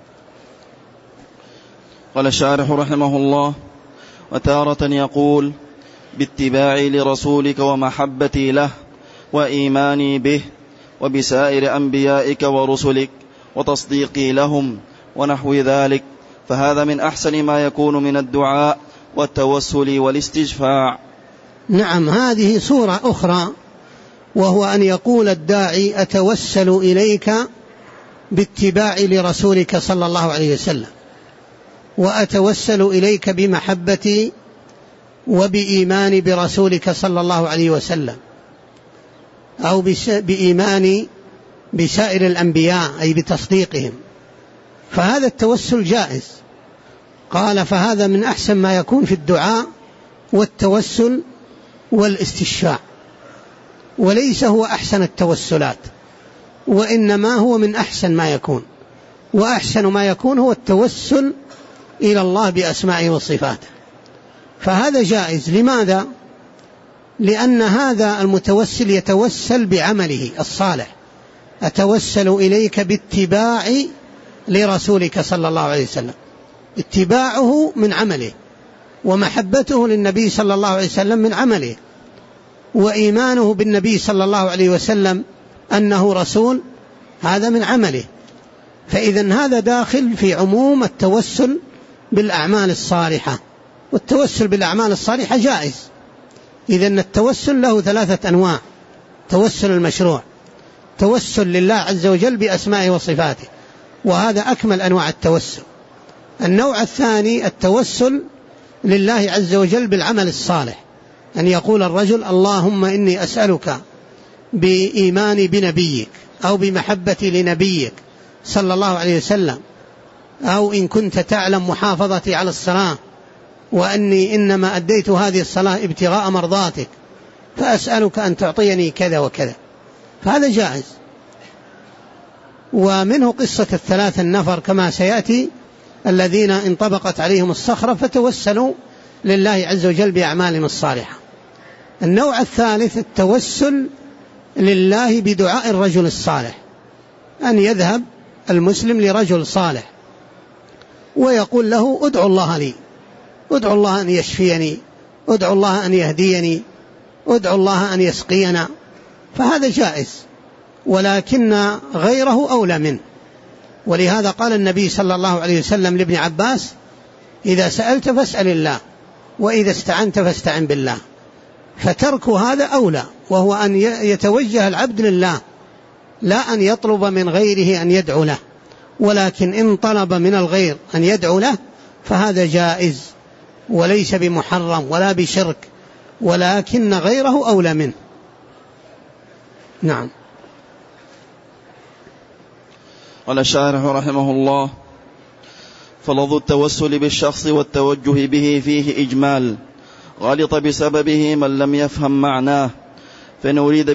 قال الشارح رحمه الله: وتارة يقول: باتباعي لرسولك ومحبتي له وإيماني به وبسائر أنبيائك ورسلك وتصديقي لهم ونحو ذلك، فهذا من أحسن ما يكون من الدعاء والتوسل والاستشفاع. نعم، هذه صورة أخرى، وهو أن يقول الداعي: أتوسل إليك باتباعي لرسولك صلى الله عليه وسلم، وأتوسل إليك بمحبتي وبإيماني برسولك صلى الله عليه وسلم، أو بإيماني بسائر الأنبياء أي بتصديقهم. فهذا التوسل جائز. قال: فهذا من أحسن ما يكون في الدعاء والتوسل والاستشفاع، وليس هو أحسن التوسلات، وإنما هو من أحسن ما يكون. وأحسن ما يكون هو التوسل إلى الله بأسمائه وصفاته، فهذا جائز. لماذا؟ لأن هذا المتوسل يتوسل بعمله الصالح. أتوسل إليك باتباعي لرسولك صلى الله عليه وسلم، اتباعه من عمله، ومحبته للنبي صلى الله عليه وسلم من عمله، وإيمانه بالنبي صلى الله عليه وسلم أنه رسول هذا من عمله. فإذا هذا داخل في عموم التوسل بالأعمال الصالحة، والتوسل بالأعمال الصالحة جائز. إذن التوسل له ثلاثة أنواع: توسل المشروع، توسل لله عز وجل بأسمائه وصفاته، وهذا أكمل أنواع التوسل. النوع الثاني التوسل لله عز وجل بالعمل الصالح، أن يقول الرجل: اللهم إني أسألك بإيماني بنبيك أو بمحبتي لنبيك صلى الله عليه وسلم، أو إن كنت تعلم محافظتي على الصلاة، وأني إنما أديت هذه الصلاة ابتغاء مرضاتك، فأسألك أن تعطيني كذا وكذا. فهذا جائز. ومنه قصة الثلاث النفر كما سيأتي الذين انطبقت عليهم الصخرة فتوسلوا لله عز وجل بأعمالهم الصالحة. النوع الثالث التوسل لله بدعاء الرجل الصالح، أن يذهب المسلم لرجل صالح ويقول له ادعو الله لي، ادعو الله أن يشفيني، ادعو الله أن يهديني، ادعو الله أن يسقينا، فهذا جائز، ولكن غيره أولى منه. ولهذا قال النبي صلى الله عليه وسلم لابن عباس: إذا سألت فاسأل الله، وإذا استعنت فاستعن بالله. فترك هذا أولى، وهو أن يتوجه العبد لله، لا أن يطلب من غيره أن يدعو له، ولكن إن طلب من الغير أن يدعو له فهذا جائز وليس بمحرم ولا بشرك، ولكن غيره أولى منه. نعم. قال الشارح رحمه الله: فلفظ التوسل بالشخص والتوجه به فيه إجمال، غلط بسببه من لم يفهم معناه، فإن أريد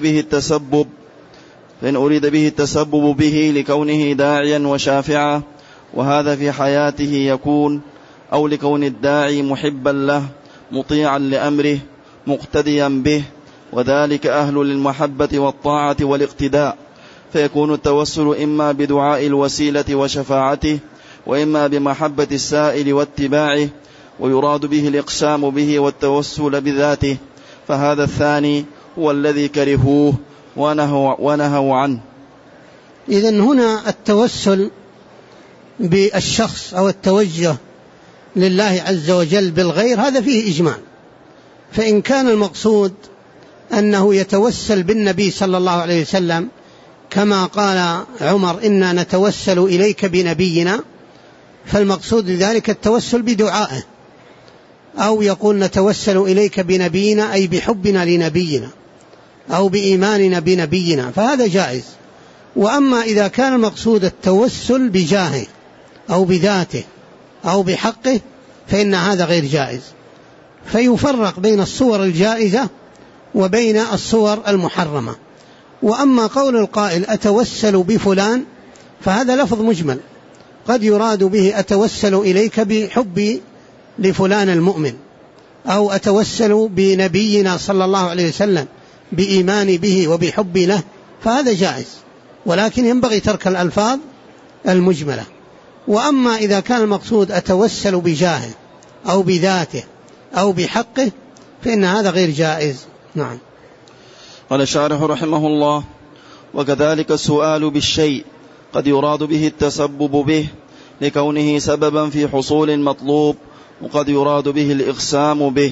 به التسبب به لكونه داعيا وشافعا، وهذا في حياته يكون، أو لكون الداعي محبا له مطيعا لأمره مقتديا به، وذلك أهل للمحبة والطاعة والاقتداء، فيكون التوسل إما بدعاء الوسيلة وشفاعته، وإما بمحبة السائل واتباعه، ويراد به الإقسام به والتوسل بذاته، فهذا الثاني هو الذي كرهوه ونهوا عنه. إذن هنا التوسل بالشخص أو التوجه لله عز وجل بالغير هذا فيه إجمال، فإن كان المقصود أنه يتوسل بالنبي صلى الله عليه وسلم كما قال عمر: إنا نتوسل إليك بنبينا، فالمقصود بذلك التوسل بدعائه، أو يقول نتوسل إليك بنبينا أي بحبنا لنبينا أو بإيماننا بنبينا، فهذا جائز. وأما إذا كان المقصود التوسل بجاهه أو بذاته أو بحقه فإن هذا غير جائز، فيفرق بين الصور الجائزة وبين الصور المحرمة. وأما قول القائل أتوسل بفلان فهذا لفظ مجمل، قد يراد به أتوسل إليك بحبي لفلان المؤمن، أو أتوسل بنبينا صلى الله عليه وسلم بإيماني به وبحبي له، فهذا جائز، ولكن ينبغي ترك الألفاظ المجملة. وأما إذا كان المقصود أتوسل بجاهه أو بذاته أو بحقه فإن هذا غير جائز. نعم. قال الشارح رحمه الله: وكذلك السؤال بالشيء قد يراد به التسبب به لكونه سببا في حصول المطلوب، وقد يراد به الإقسام به.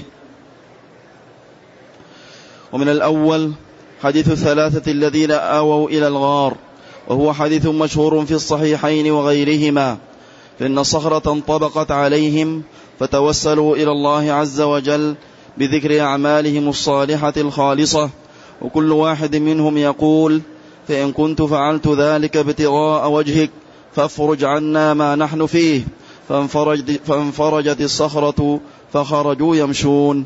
ومن الأول حديث الثلاثة الذين آووا إلى الغار، وهو حديث مشهور في الصحيحين وغيرهما، فإن الصخرة انطبقت عليهم فتوسلوا إلى الله عز وجل بذكر أعمالهم الصالحة الخالصة، وكل واحد منهم يقول: فإن كنت فعلت ذلك ابتغاء وجهك فافرج عنا ما نحن فيه، فانفرجت الصخرة فخرجوا يمشون.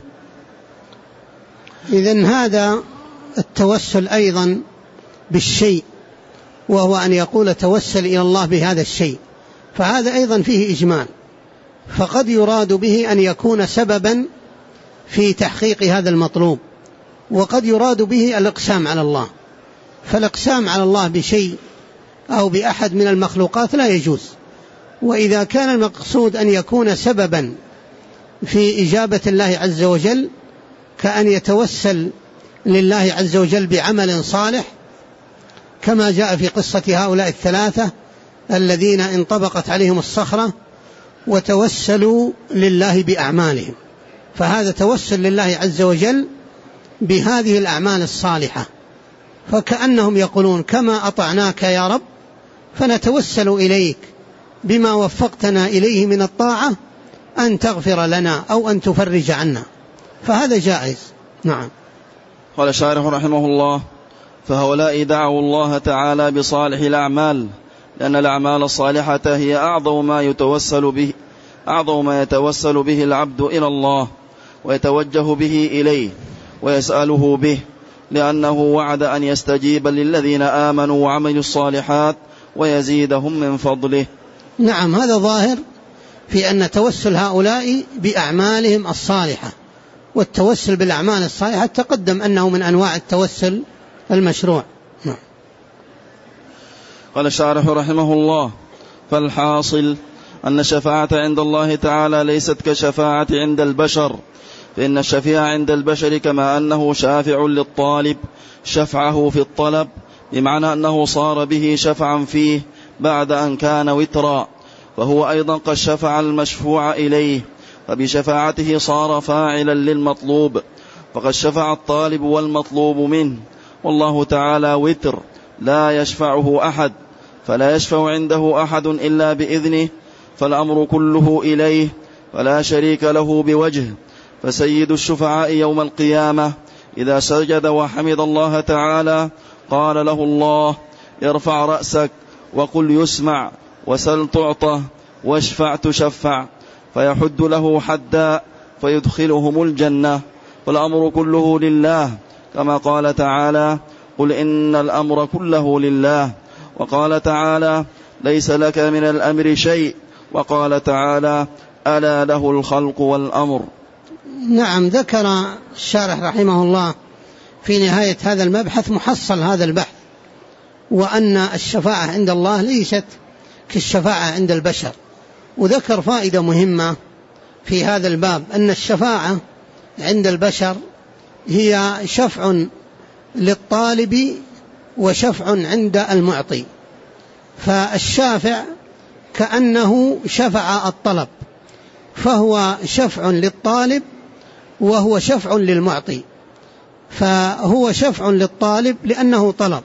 إذن هذا التوسل أيضا بالشيء، وهو أن يقول توسل إلى الله بهذا الشيء، فهذا أيضا فيه إجمال، فقد يراد به أن يكون سببا في تحقيق هذا المطلوب، وقد يراد به الإقسام على الله، فالإقسام على الله بشيء أو بأحد من المخلوقات لا يجوز. وإذا كان المقصود أن يكون سببا في إجابة الله عز وجل كأن يتوسل لله عز وجل بعمل صالح كما جاء في قصة هؤلاء الثلاثة الذين انطبقت عليهم الصخرة وتوسلوا لله بأعمالهم، فهذا توسل لله عز وجل بهذه الأعمال الصالحة، فكأنهم يقولون كما أطعناك يا رب فنتوسل إليك بما وفقتنا إليه من الطاعة أن تغفر لنا أو أن تفرج عنا، فهذا جائز. نعم. قال الشارح رحمه الله: فهؤلاء دعوا الله تعالى بصالح الأعمال، لأن الأعمال الصالحة هي أعظم ما يتوسل به العبد إلى الله ويتوجه به إليه ويسأله به، لأنه وعد أن يستجيب للذين آمنوا وعملوا الصالحات ويزيدهم من فضله. نعم، هذا ظاهر في أن توسل هؤلاء بأعمالهم الصالحة، والتوسل بالأعمال الصالحة تقدم أنه من أنواع التوسل المشروع. قال الشارح رحمه الله: فالحاصل أن الشفاعة عند الله تعالى ليست كشفاعة عند البشر، فإن الشفيع عند البشر كما أنه شافع للطالب شفعه في الطلب، بمعنى أنه صار به شفعا فيه بعد أن كان وترا، فهو أيضا قد شفع المشفوع إليه، فبشفاعته صار فاعلا للمطلوب، فقد شفع الطالب والمطلوب منه، والله تعالى وتر لا يشفعه أحد، فلا يشفع عنده أحد إلا بإذنه، فالأمر كله إليه، فلا شريك له بوجه. فسيد الشفعاء يوم القيامة إذا سجد وحمد الله تعالى قال له الله: ارفع رأسك وقل يسمع، وسل تعطى، واشفع تشفع، فيحد له حدا فيدخلهم الجنة، فالأمر كله لله، كما قال تعالى: قل إن الأمر كله لله. وقال تعالى: ليس لك من الأمر شيء. وقال تعالى: ألا له الخلق والأمر. نعم، ذكر الشارح رحمه الله في نهاية هذا المبحث محصل هذا البحث، وأن الشفاعة عند الله ليست كالشفاعة عند البشر. وذكر فائدة مهمة في هذا الباب، أن الشفاعة عند البشر هي شفع للطالب وشفع عند المعطي، فالشافع كأنه شفع الطلب، فهو شفع للطالب وهو شفع للمعطي، فهو شفع للطالب لأنه طلب،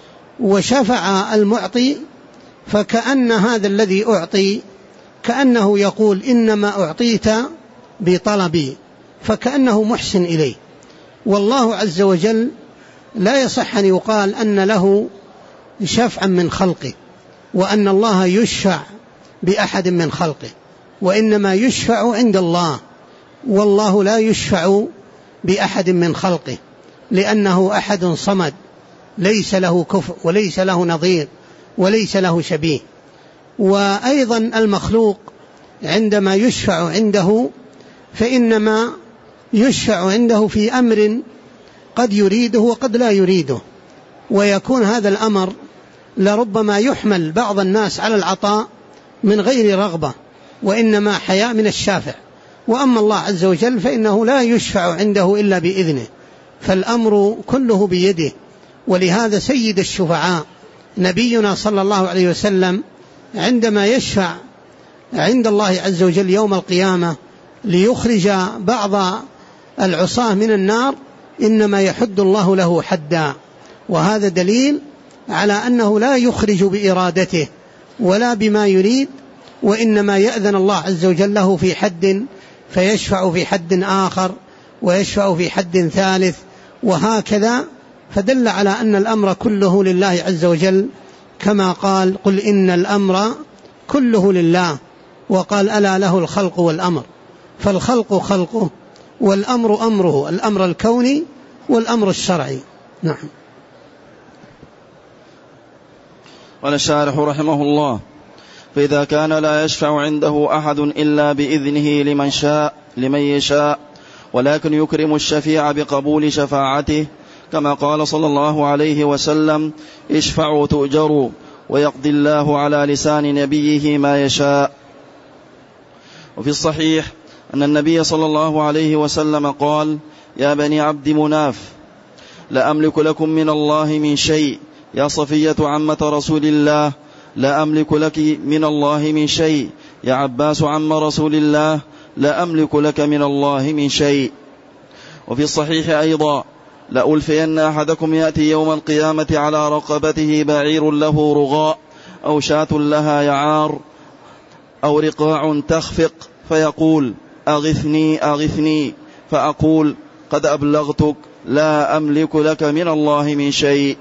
وشفع المعطي فكأن هذا الذي أعطي كأنه يقول إنما أعطيت بطلبي، فكأنه محسن إليه. والله عز وجل لا يصح أن يقال أن له شفعا من خلقه، وأن الله يشفع بأحد من خلقه، وإنما يشفع عند الله، والله لا يشفع بأحد من خلقه، لأنه أحد صمد ليس له كفء وليس له نظير وليس له شبيه. وأيضا المخلوق عندما يشفع عنده فإنما يشفع عنده في أمر قد يريده وقد لا يريده، ويكون هذا الأمر لربما يحمل بعض الناس على العطاء من غير رغبة، وإنما حياء من الشافع. وأما الله عز وجل فإنه لا يشفع عنده إلا بإذنه، فالأمر كله بيده. ولهذا سيد الشفعاء نبينا صلى الله عليه وسلم عندما يشفع عند الله عز وجل يوم القيامة ليخرج بعض العصاة من النار إنما يحد الله له حدا، وهذا دليل على أنه لا يخرج بإرادته ولا بما يريد، وإنما يأذن الله عز وجل له في حد فيشفع في حد آخر ويشفع في حد ثالث، وهكذا. فدل على أن الأمر كله لله عز وجل، كما قال: قل إن الأمر كله لله، وقال: ألا له الخلق والأمر. فالخلق خلقه والأمر أمره، الأمر الكوني والأمر الشرعي. نعم. قال الشارح رحمه الله: فإذا كان لا يشفع عنده أحد إلا بإذنه لمن يشاء، ولكن يكرم الشفيع بقبول شفاعته، كما قال صلى الله عليه وسلم: اشفعوا تؤجروا، ويقضي الله على لسان نبيه ما يشاء. وفي الصحيح أن النبي صلى الله عليه وسلم قال: يا بني عبد مناف، لا أملك لكم من الله من شيء. يا صفية عمة رسول الله، لا أملك لك من الله من شيء. يا عباس عم رسول الله، لا أملك لك من الله من شيء. وفي الصحيح أيضا: لألفين أحدكم يأتي يوم القيامة على رقبته بعير له رغاء، أو شاة لها يعار، أو رقاع تخفق، فيقول: أغثني أغثني، فأقول: قد أبلغتك، لا أملك لك من الله من شيء.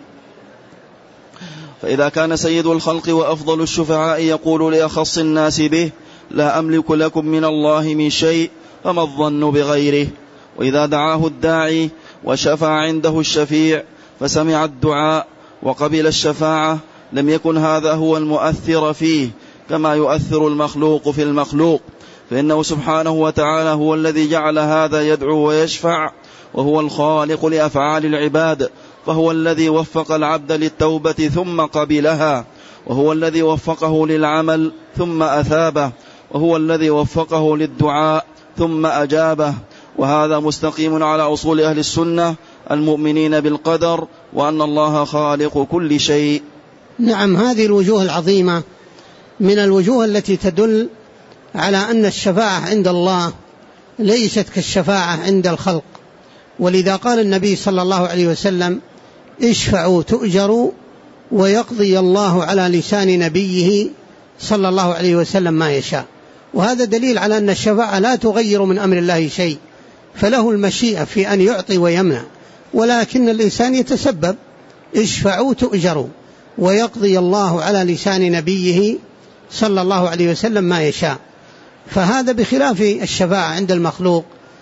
فإذا كان سيد الخلق وأفضل الشفعاء يقول لأخص الناس به: لا أملك لكم من الله من شيء، فما الظن بغيره؟ وإذا دعاه الداعي وشفع عنده الشفيع فسمع الدعاء وقبل الشفاعة، لم يكن هذا هو المؤثر فيه كما يؤثر المخلوق في المخلوق، فإنه سبحانه وتعالى هو الذي جعل هذا يدعو ويشفع، وهو الخالق لأفعال العباد، فهو الذي وفق العبد للتوبة ثم قبلها، وهو الذي وفقه للعمل ثم أثابه، وهو الذي وفقه للدعاء ثم أجابه. وهذا مستقيم على أصول أهل السنة المؤمنين بالقدر، وأن الله خالق كل شيء. نعم، هذه الوجوه العظيمة من الوجوه التي تدل على أن الشفاعة عند الله ليست كالشفاعة عند الخلق. ولذا قال النبي صلى الله عليه وسلم: اشفعوا تؤجروا، ويقضي الله على لسان نبيه صلى الله عليه وسلم ما يشاء. وهذا دليل على أن الشفاعة لا تغير من أمر الله شيء، فله المشيئة في أن يعطي ويمنع، ولكن الإنسان يتسبب. اشفعوا تؤجروا، ويقضي الله على لسان نبيه صلى الله عليه وسلم ما يشاء. فهذا بخلاف الشفاعة عند المخلوق،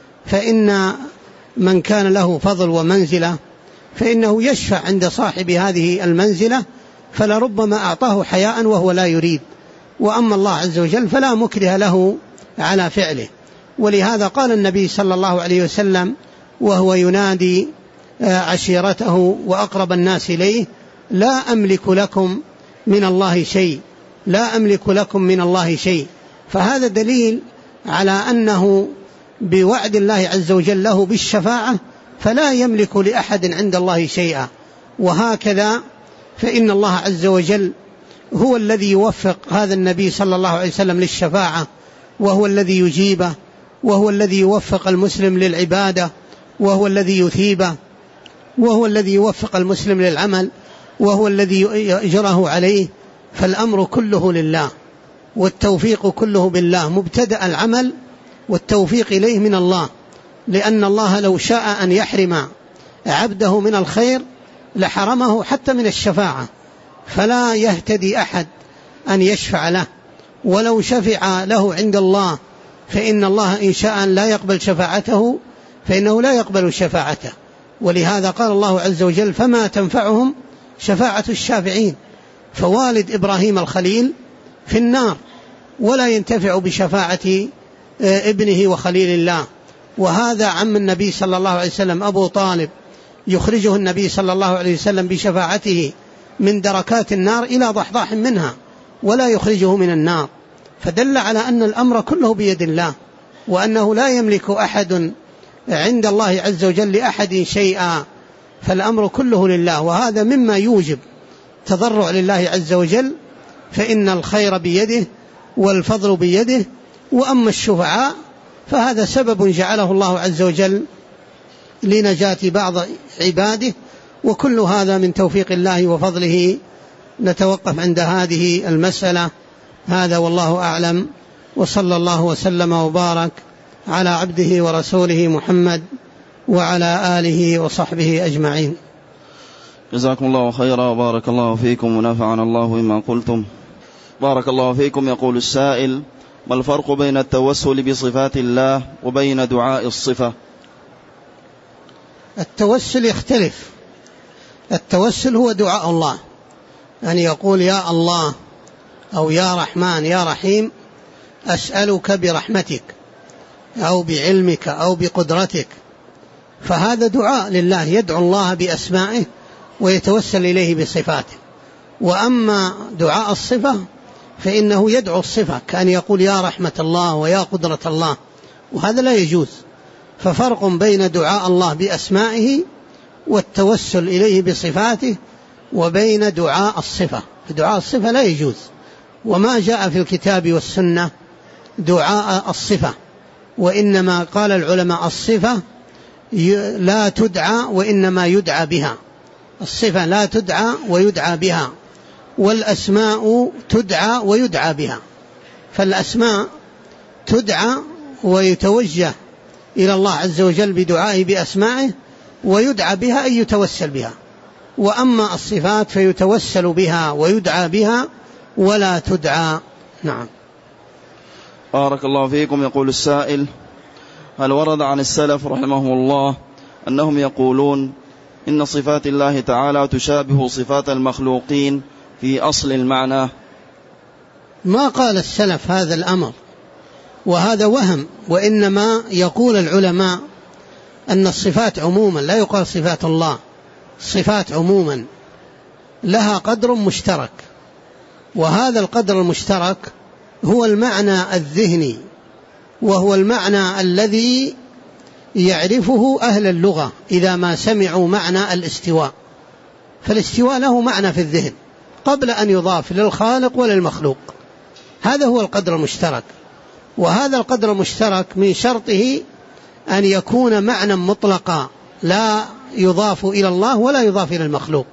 فإن من كان له فضل ومنزلة فإنه يشفع عند صاحب هذه المنزلة، فلربما أعطاه حياء وهو لا يريد. وأما الله عز وجل فلا مكره له على فعله. ولهذا قال النبي صلى الله عليه وسلم وهو ينادي عشيرته وأقرب الناس إليه: لا أملك لكم من الله شيء، لا أملك لكم من الله شيء. فهذا دليل على أنه بوعد الله عز وجل له بالشفاعة فلا يملك لأحد عند الله شيئا. وهكذا فإن الله عز وجل هو الذي يوفق هذا النبي صلى الله عليه وسلم للشفاعة، وهو الذي يجيبه، وهو الذي يوفق المسلم للعبادة، وهو الذي يثيبه، وهو الذي يوفق المسلم للعمل، وهو الذي يجره عليه. فالأمر كله لله، والتوفيق كله بالله. مبتدأ العمل والتوفيق إليه من الله، لأن الله لو شاء أن يحرم عبده من الخير لحرمه حتى من الشفاعة، فلا يهتدي أحد أن يشفع له. ولو شفع له عند الله فإن الله إن شاء أن لا يقبل شفاعته فإنه لا يقبل شفاعته. ولهذا قال الله عز وجل: فما تنفعهم شفاعة الشافعين. فوالد إبراهيم الخليل في النار ولا ينتفع بشفاعة ابنه وخليل الله. وهذا عم النبي صلى الله عليه وسلم أبو طالب يخرجه النبي صلى الله عليه وسلم بشفاعته من دركات النار إلى ضحضاح منها، ولا يخرجه من النار. فدل على أن الأمر كله بيد الله، وأنه لا يملك أحد عند الله عز وجل لأحد شيئا، فالأمر كله لله. وهذا مما يوجب تضرع لله عز وجل، فإن الخير بيده والفضل بيده. وأما الشفعاء فهذا سبب جعله الله عز وجل لنجاة بعض عباده، وكل هذا من توفيق الله وفضله. نتوقف عند هذه المسألة. هذا والله أعلم، وصلى الله وسلم وبارك على عبده ورسوله محمد وعلى آله وصحبه أجمعين. جزاكم الله خيرا وبارك الله فيكم ونفعنا الله بما قلتم. بارك الله فيكم. يقول السائل: ما الفرق بين التوسل بصفات الله وبين دعاء الصفة؟ التوسل يختلف. التوسل هو دعاء الله، أن يقول: يا الله، أو يا رحمن يا رحيم، أسألك برحمتك أو بعلمك أو بقدرتك. فهذا دعاء لله، يدعو الله بأسمائه ويتوسل إليه بصفاته. وأما دعاء الصفة فإنه يدعو الصفة، كأن يقول: يا رحمة الله ويا قدرة الله، وهذا لا يجوز. ففرق بين دعاء الله بأسمائه والتوسل إليه بصفاته وبين دعاء الصفة. دعاء الصفة لا يجوز، وما جاء في الكتاب والسنة دعاء الصفة. وإنما قال العلماء: الصفة لا تدعى وإنما يدعى بها. الصفة لا تدعى ويدعى بها، والأسماء تدعى ويدعى بها. فالأسماء تدعى ويتوجه إلى الله عز وجل بدعائه بأسمائه، ويدعى بها أي يتوسل بها. وأما الصفات فيتوسل بها ويدعى بها ولا تدعى. نعم. بارك الله فيكم. يقول السائل: هل ورد عن السلف رحمه الله أنهم يقولون إن صفات الله تعالى تشابه صفات المخلوقين في أصل المعنى؟ ما قال السلف هذا الأمر، وهذا وهم، وإنما يقول العلماء أن الصفات عموما، لا يقال صفات الله، صفات عموما لها قدر مشترك، وهذا القدر المشترك هو المعنى الذهني، وهو المعنى الذي يعرفه أهل اللغة إذا ما سمعوا معنى الاستواء. فالاستواء له معنى في الذهن قبل أن يضاف للخالق وللمخلوق، هذا هو القدر المشترك. وهذا القدر المشترك من شرطه أن يكون معنى مطلقا لا يضاف إلى الله ولا يضاف إلى المخلوق،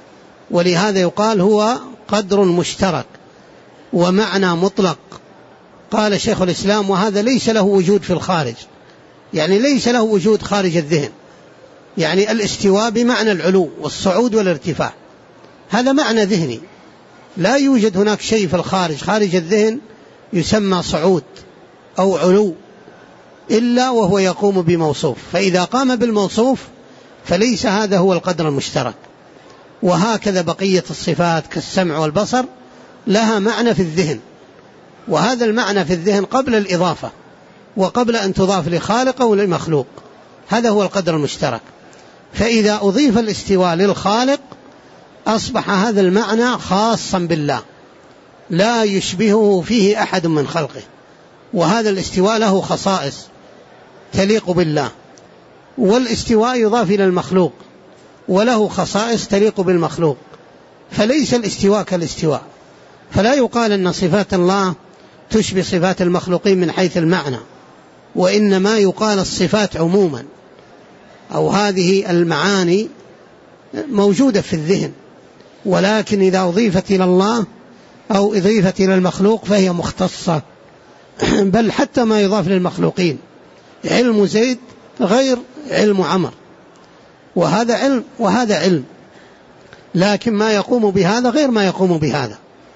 ولهذا يقال هو قدر مشترك ومعنى مطلق. قال شيخ الإسلام: وهذا ليس له وجود في الخارج، يعني ليس له وجود خارج الذهن، يعني الاستواء بمعنى العلو والصعود والارتفاع، هذا معنى ذهني، لا يوجد هناك شيء في الخارج، خارج الذهن يسمى صعود أو علو إلا وهو يقوم بموصوف، فإذا قام بالموصوف فليس هذا هو القدر المشترك. وهكذا بقية الصفات كالسمع والبصر لها معنى في الذهن، وهذا المعنى في الذهن قبل الإضافة وقبل أن تضاف لخالق أو للمخلوق، هذا هو القدر المشترك. فإذا أضيف الاستواء للخالق أصبح هذا المعنى خاصا بالله لا يشبهه فيه أحد من خلقه، وهذا الاستواء له خصائص تليق بالله، والاستواء يضاف إلى المخلوق وله خصائص تليق بالمخلوق، فليس الاستواء كالاستواء. فلا يقال أن صفات الله تشبه صفات المخلوقين من حيث المعنى، وإنما يقال الصفات عموما، أو هذه المعاني موجودة في الذهن، ولكن إذا أضيفت إلى الله أو أضيفت إلى المخلوق فهي مختصة. بل حتى ما يضاف للمخلوقين، علم زيد غير علم عمر، وهذا علم وهذا علم، لكن ما يقوم بهذا غير ما يقوم بهذا.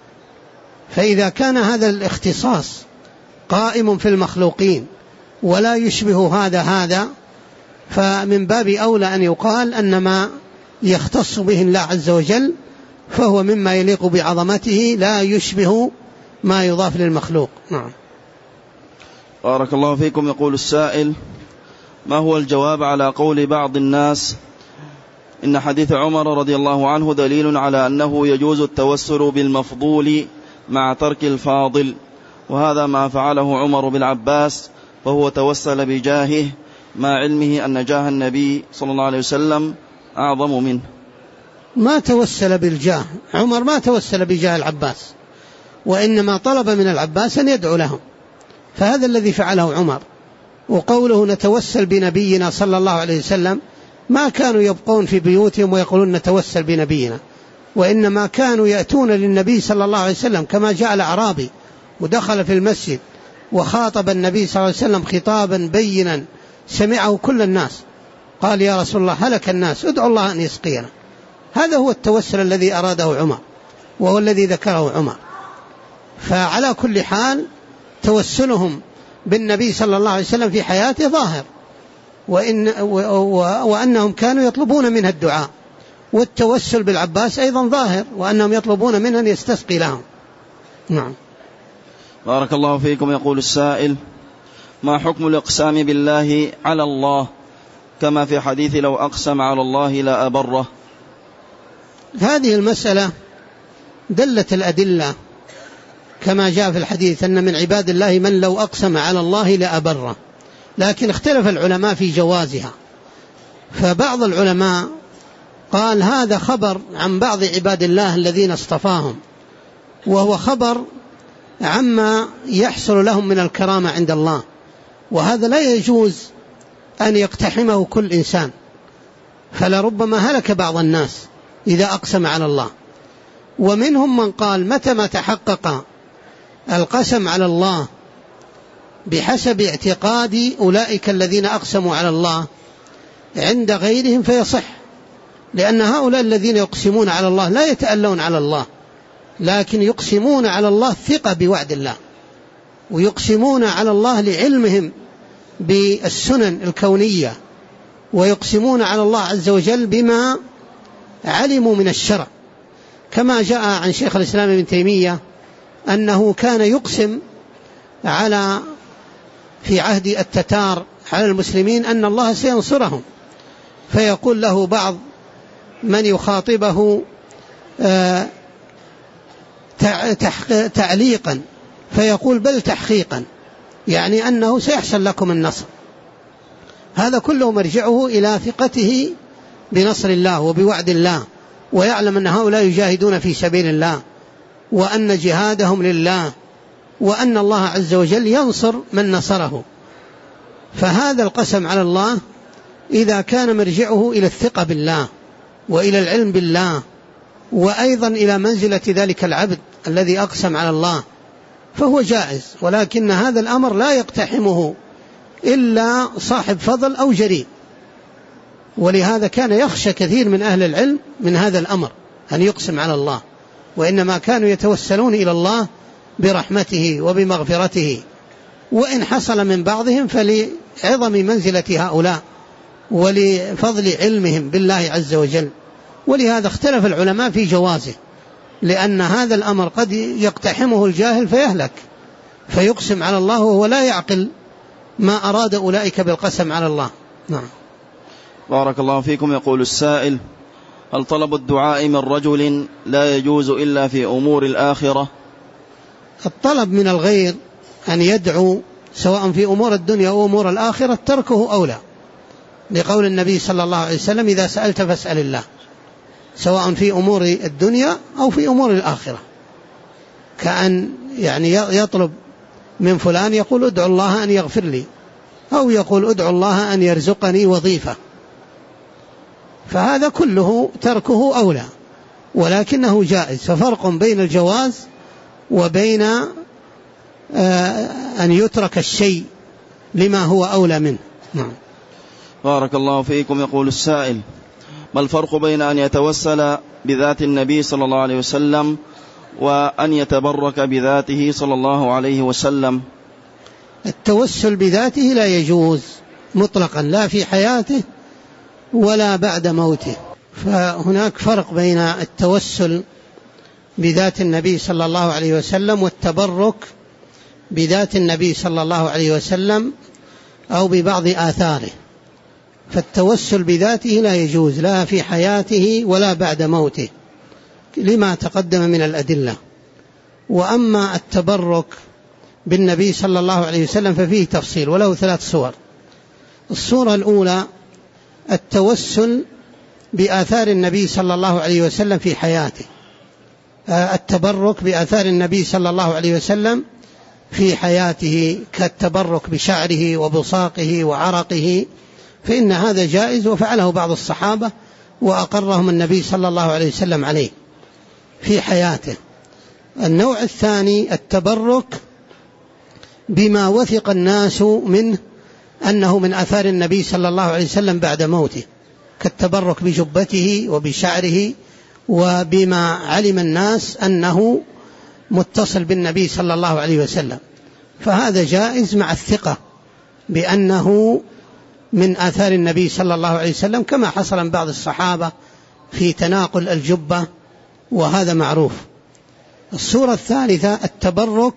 فإذا كان هذا الاختصاص قائم في المخلوقين ولا يشبه هذا فمن باب أولى أن يقال أن ما يختص به الله عز وجل فهو مما يليق بعظمته لا يشبه ما يضاف للمخلوق. نعم. بارك الله فيكم. يقول السائل: ما هو الجواب على قول بعض الناس إن حديث عمر رضي الله عنه دليل على أنه يجوز التوسل بالمفضول مع ترك الفاضل، وهذا ما فعله عمر بالعباس، فهو توسل بجاهه مع علمه أن جاه النبي صلى الله عليه وسلم أعظم منه؟ ما توسل بالجاه، عمر ما توسل بجاه العباس، وإنما طلب من العباس أن يدعو لهم، فهذا الذي فعله عمر. وقوله نتوسل بنبينا صلى الله عليه وسلم، ما كانوا يبقون في بيوتهم ويقولون نتوسل بنبينا، وإنما كانوا يأتون للنبي صلى الله عليه وسلم، كما جاء الأعرابي ودخل في المسجد وخاطب النبي صلى الله عليه وسلم خطابا بينا سمعه كل الناس، قال: يا رسول الله هلك الناس، ادعو الله أن يسقينا. هذا هو التوسل الذي أراده عمر، وهو الذي ذكره عمر. فعلى كل حال توسلهم بالنبي صلى الله عليه وسلم في حياته ظاهر، وأنهم كانوا يطلبون منه الدعاء، والتوسل بالعباس أيضا ظاهر، وأنهم يطلبون منه أن يستسقي لهم. نعم. بارك الله فيكم. يقول السائل: ما حكم الإقسام بالله على الله كما في حديث لو أقسم على الله لا أبره؟ هذه المسألة دلت الأدلة كما جاء في الحديث أن من عباد الله من لو أقسم على الله لأبره، لكن اختلف العلماء في جوازها. فبعض العلماء قال هذا خبر عن بعض عباد الله الذين اصطفاهم، وهو خبر عما يحصل لهم من الكرامة عند الله، وهذا لا يجوز أن يقتحمه كل إنسان، فلربما هلك بعض الناس إذا أقسم على الله. ومنهم من قال متى ما تحقق القسم على الله بحسب اعتقاد أولئك الذين أقسموا على الله عند غيرهم فيصح، لأن هؤلاء الذين يقسمون على الله لا يتألون على الله، لكن يقسمون على الله ثقة بوعد الله، ويقسمون على الله لعلمهم بالسنن الكونية، ويقسمون على الله عز وجل بما علموا من الشرع، كما جاء عن شيخ الإسلام ابن تيمية أنه كان يقسم في عهد التتار على المسلمين أن الله سينصرهم، فيقول له بعض من يخاطبه تعليقا فيقول بل تحقيقا، يعني أنه سيحصل لكم النصر. هذا كله مرجعه إلى ثقته بنصر الله وبوعد الله، ويعلم أن هؤلاء يجاهدون في سبيل الله، وأن جهادهم لله، وأن الله عز وجل ينصر من نصره. فهذا القسم على الله إذا كان مرجعه إلى الثقة بالله وإلى العلم بالله، وأيضا إلى منزلة ذلك العبد الذي أقسم على الله، فهو جائز. ولكن هذا الأمر لا يقتحمه إلا صاحب فضل أو جريء، ولهذا كان يخشى كثير من أهل العلم من هذا الأمر أن يقسم على الله، وإنما كانوا يتوسلون إلى الله برحمته وبمغفرته، وإن حصل من بعضهم فلعظم منزلة هؤلاء ولفضل علمهم بالله عز وجل. ولهذا اختلف العلماء في جوازه، لأن هذا الأمر قد يقتحمه الجاهل فيهلك، فيقسم على الله وهو لا يعقل ما أراد أولئك بالقسم على الله. نعم. بارك الله فيكم. يقول السائل: هل طلب الدعاء من رجل لا يجوز إلا في أمور الآخرة؟ الطلب من الغير أن يدعو سواء في أمور الدنيا أو أمور الآخرة تركه أولى، لقول النبي صلى الله عليه وسلم: إذا سألت فاسأل الله، سواء في أمور الدنيا أو في أمور الآخرة. كأن يعني يطلب من فلان يقول ادعو الله أن يغفر لي، أو يقول ادعو الله أن يرزقني وظيفة، فهذا كله تركه أولى، ولكنه جائز. ففرق بين الجواز وبين أن يترك الشيء لما هو أولى منه. نعم. بارك الله فيكم. يقول السائل: ما الفرق بين أن يتوسل بذات النبي صلى الله عليه وسلم وأن يتبرك بذاته صلى الله عليه وسلم؟ التوسل بذاته لا يجوز مطلقا، لا في حياته ولا بعد موته. فهناك فرق بين التوسل بذات النبي صلى الله عليه وسلم والتبرك بذات النبي صلى الله عليه وسلم أو ببعض آثاره. فالتوسل بذاته لا يجوز لا في حياته ولا بعد موته لما تقدم من الأدلة. وأما التبرك بالنبي صلى الله عليه وسلم ففيه تفصيل، وله 3 صور. الصورة الأولى التوسل بآثار النبي صلى الله عليه وسلم في حياته، التبرك بآثار النبي صلى الله عليه وسلم في حياته، كالتبرك بشعره وبصاقه وعرقه، فإن هذا جائز وفعله بعض الصحابة وأقرهم النبي صلى الله عليه وسلم عليه في حياته. النوع الثاني التبرك بما وثق الناس منه أنه من آثار النبي صلى الله عليه وسلم بعد موته، كالتبرك بجبته وبشعره وبما علم الناس أنه متصل بالنبي صلى الله عليه وسلم، فهذا جائز مع الثقة بأنه من آثار النبي صلى الله عليه وسلم، كما حصل من بعض الصحابة في تناقل الجبة، وهذا معروف. الصورة الثالثة التبرك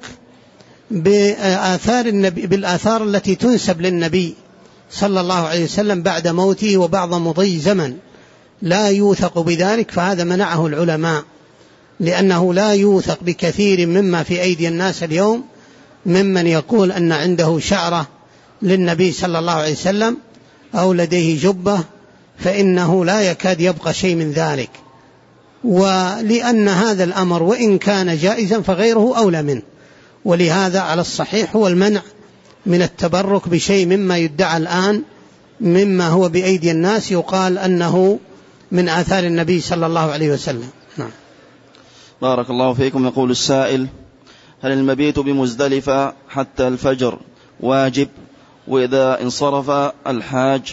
بالآثار التي تنسب للنبي صلى الله عليه وسلم بعد موته وبعد مضي زمن لا يوثق بذلك، فهذا منعه العلماء، لأنه لا يوثق بكثير مما في أيدي الناس اليوم ممن يقول أن عنده شعرة للنبي صلى الله عليه وسلم أو لديه جبة، فإنه لا يكاد يبقى شيء من ذلك. ولأن هذا الأمر وإن كان جائزا فغيره أولى منه، ولهذا على الصحيح هو المنع من التبرك بشيء مما يدعى الآن مما هو بأيدي الناس يقال أنه من آثار النبي صلى الله عليه وسلم. نعم. بارك الله فيكم. يقول السائل: هل المبيت بمزدلفة حتى الفجر واجب؟ وإذا انصرف الحاج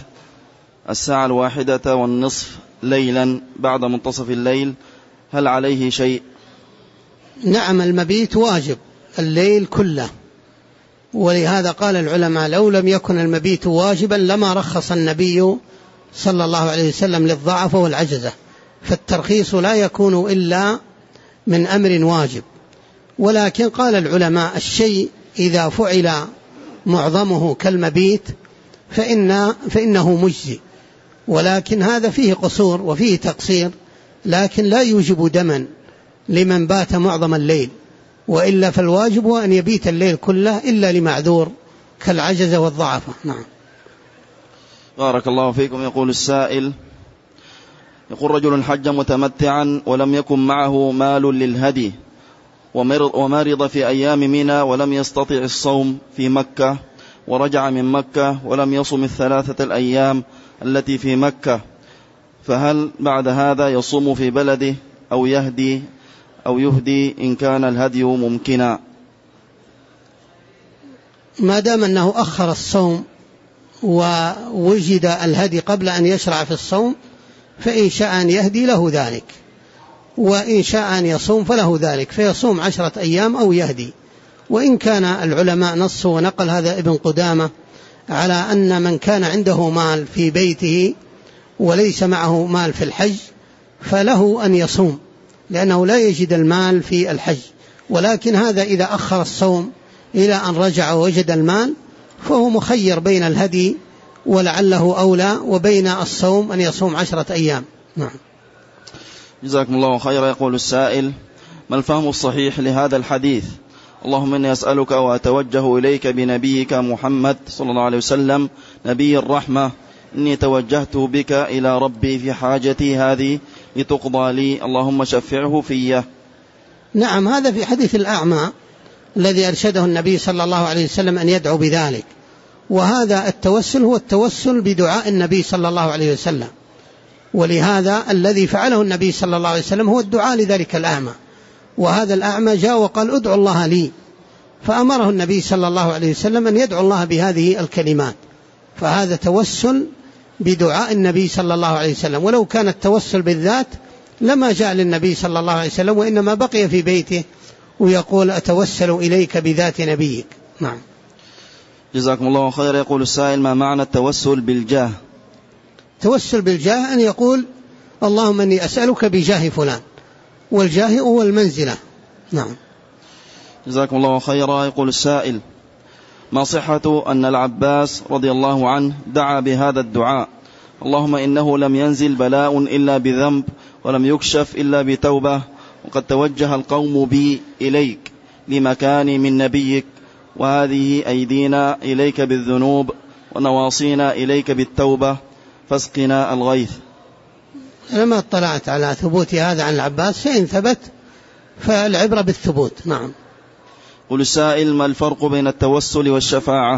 1:01 ليلا بعد منتصف الليل هل عليه شيء؟ نعم، المبيت واجب الليل كله، ولهذا قال العلماء لو لم يكن المبيت واجبا لما رخص النبي صلى الله عليه وسلم للضعف والعجزة، فالترخيص لا يكون إلا من أمر واجب. ولكن قال العلماء الشيء إذا فعل معظمه كالمبيت فإنه مجزي، ولكن هذا فيه قصور وفيه تقصير، لكن لا يوجب دما لمن بات معظم الليل، وإلا فالواجب أن يبيت الليل كله إلا لمعذور كالعجز والضعفة. نعم. بارك الله فيكم. يقول السائل: يقول رجل حج متمتعا ولم يكن معه مال للهدي، ومرض في أيام منى ولم يستطع الصوم في مكة، ورجع من مكة ولم يصم 3 الأيام التي في مكة، فهل بعد هذا يصوم في بلده أو يهدي إن كان الهدي ممكنا؟ ما دام أنه أخر الصوم ووجد الهدي قبل أن يشرع في الصوم، فإن شاء أن يهدي له ذلك، وإن شاء أن يصوم فله ذلك، فيصوم 10 أيام أو يهدي. وإن كان العلماء نصوا، ونقل هذا ابن قدامة، على أن من كان عنده مال في بيته وليس معه مال في الحج فله أن يصوم، لأنه لا يجد المال في الحج. ولكن هذا إذا أخر الصوم إلى أن رجع ووجد المال فهو مخير بين الهدي ولعله أولى وبين الصوم أن يصوم 10 أيام. نعم. جزاكم الله خيرا. يقول السائل: ما الفهم الصحيح لهذا الحديث؟ اللهم إني أسألك وأتوجه إليك بنبيك محمد صلى الله عليه وسلم نبي الرحمة، إني توجهت بك إلى ربي في حاجتي هذه لتقضى لي، اللهم شفعه فيه. نعم، هذا في حديث الأعمى الذي أرشده النبي صلى الله عليه وسلم أن يدعو بذلك، وهذا التوسل هو التوسل بدعاء النبي صلى الله عليه وسلم، ولهذا الذي فعله النبي صلى الله عليه وسلم هو الدعاء لذلك الأعمى. وهذا الأعمى جاء وقال: ادعو الله لي، فأمره النبي صلى الله عليه وسلم أن يدعو الله بهذه الكلمات، فهذا توسل بدعاء النبي صلى الله عليه وسلم. ولو كان التوسل بالذات لما جاء للنبي صلى الله عليه وسلم، وإنما بقي في بيته ويقول: أتوسل إليك بذات نبيك. نعم. جزاكم الله خير. يقول السائل: ما معنى التوسل بالجاه؟ التوسل بالجاه أن يقول: اللهم إني أسألك بجاه فلان، والجاه هو المنزلة. نعم. جزاكم الله خيرا. يقول السائل: ما صحة أن العباس رضي الله عنه دعا بهذا الدعاء: اللهم إنه لم ينزل بلاء إلا بذنب، ولم يكشف إلا بتوبة، وقد توجه القوم بي إليك لمكاني من نبيك، وهذه أيدينا إليك بالذنوب ونواصينا إليك بالتوبة، فاسقنا الغيث. أنا ما اطلعت على ثبوت هذا عن العباس، فإن ثبت فالعبرة بالثبوت. نعم. قل السائل: ما الفرق بين التوسل والشفاعة؟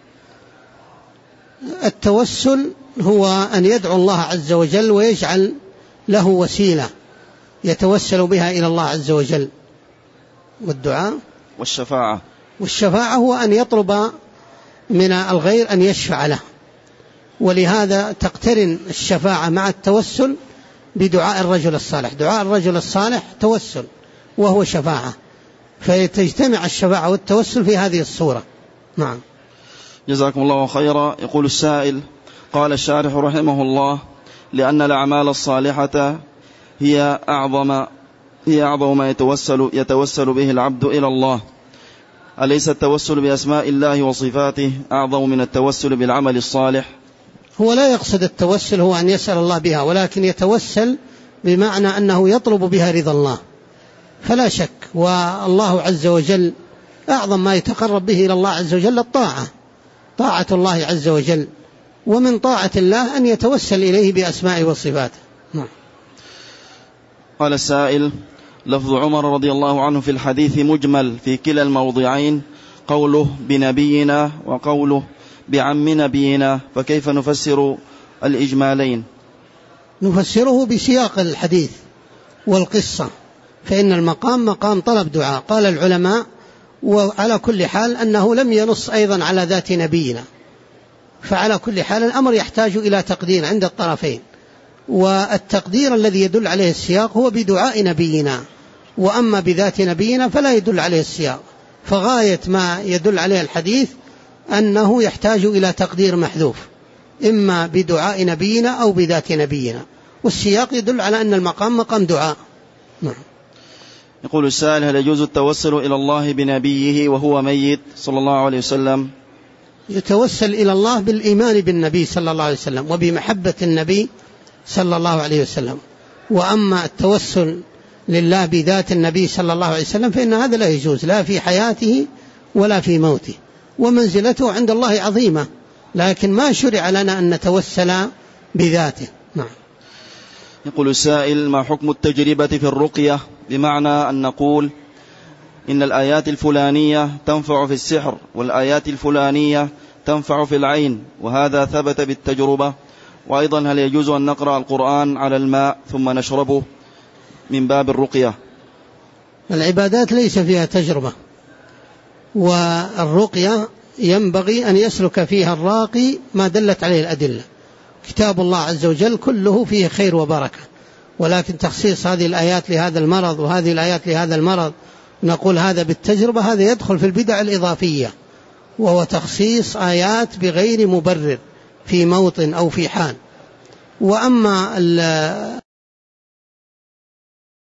التوسل هو أن يدعو الله عز وجل ويجعل له وسيلة يتوسل بها إلى الله عز وجل. والدعاء والشفاعة هو أن يطلب من الغير أن يشفع له، ولهذا تقترن الشفاعة مع التوسل بدعاء الرجل الصالح. دعاء الرجل الصالح توسل وهو شفاعة، فتجتمع الشفاعة والتوسل في هذه الصورة. نعم. جزاكم الله خيرا. يقول السائل: قال الشارح رحمه الله: لأن الأعمال الصالحة هي أعظم ما يتوسل به العبد إلى الله، أليس التوسل بأسماء الله وصفاته أعظم من التوسل بالعمل الصالح؟ هو لا يقصد التوسل هو أن يسأل الله بها، ولكن يتوسل بمعنى أنه يطلب بها رضا الله، فلا شك. والله عز وجل أعظم ما يتقرب به إلى الله عز وجل طاعة الله عز وجل، ومن طاعة الله أن يتوسل إليه بأسمائه وصفاته. نعم. قال السائل: لفظ عمر رضي الله عنه في الحديث مجمل في كلا الموضعين، قوله بنبينا وقوله بعم نبينا، فكيف نفسر الإجمالين؟ نفسره بسياق الحديث والقصة، فإن المقام مقام طلب دعاء. قال العلماء: وعلى كل حال أنه لم ينص أيضا على ذات نبينا، فعلى كل حال الأمر يحتاج إلى تقدير عند الطرفين، والتقدير الذي يدل عليه السياق هو بدعاء نبينا، وأما بذات نبينا فلا يدل عليه السياق. فغاية ما يدل عليه الحديث أنه يحتاج إلى تقدير محذوف، إما بدعاء نبينا أو بذات نبينا، والسياق يدل على أن المقام مقام دعاء. نعم. يقول السائل: هل يجوز التوسل إلى الله بنبيه وهو ميت صلى الله عليه وسلم؟ يتوسل إلى الله بالإيمان بالنبي صلى الله عليه وسلم وبمحبة النبي صلى الله عليه وسلم. وأما التوسل لله بذات النبي صلى الله عليه وسلم فإن هذا لا يجوز، لا في حياته ولا في موته، ومنزلته عند الله عظيمة، لكن ما شرع لنا أن نتوسل بذاته. نعم. يقول السائل: ما حكم التجربة في الرقية؟ بمعنى أن نقول إن الآيات الفلانية تنفع في السحر والآيات الفلانية تنفع في العين، وهذا ثبت بالتجربة. وأيضا هل يجوز أن نقرأ القرآن على الماء ثم نشربه من باب الرقية؟ العبادات ليس فيها تجربة، والرقية ينبغي أن يسلك فيها الراقي ما دلت عليه الأدلة. كتاب الله عز وجل كله فيه خير وبركة، ولكن تخصيص هذه الآيات لهذا المرض وهذه الآيات لهذا المرض نقول هذا بالتجربة، هذا يدخل في البدع الإضافية، وهو تخصيص آيات بغير مبرر في موطن أو في حال. وأما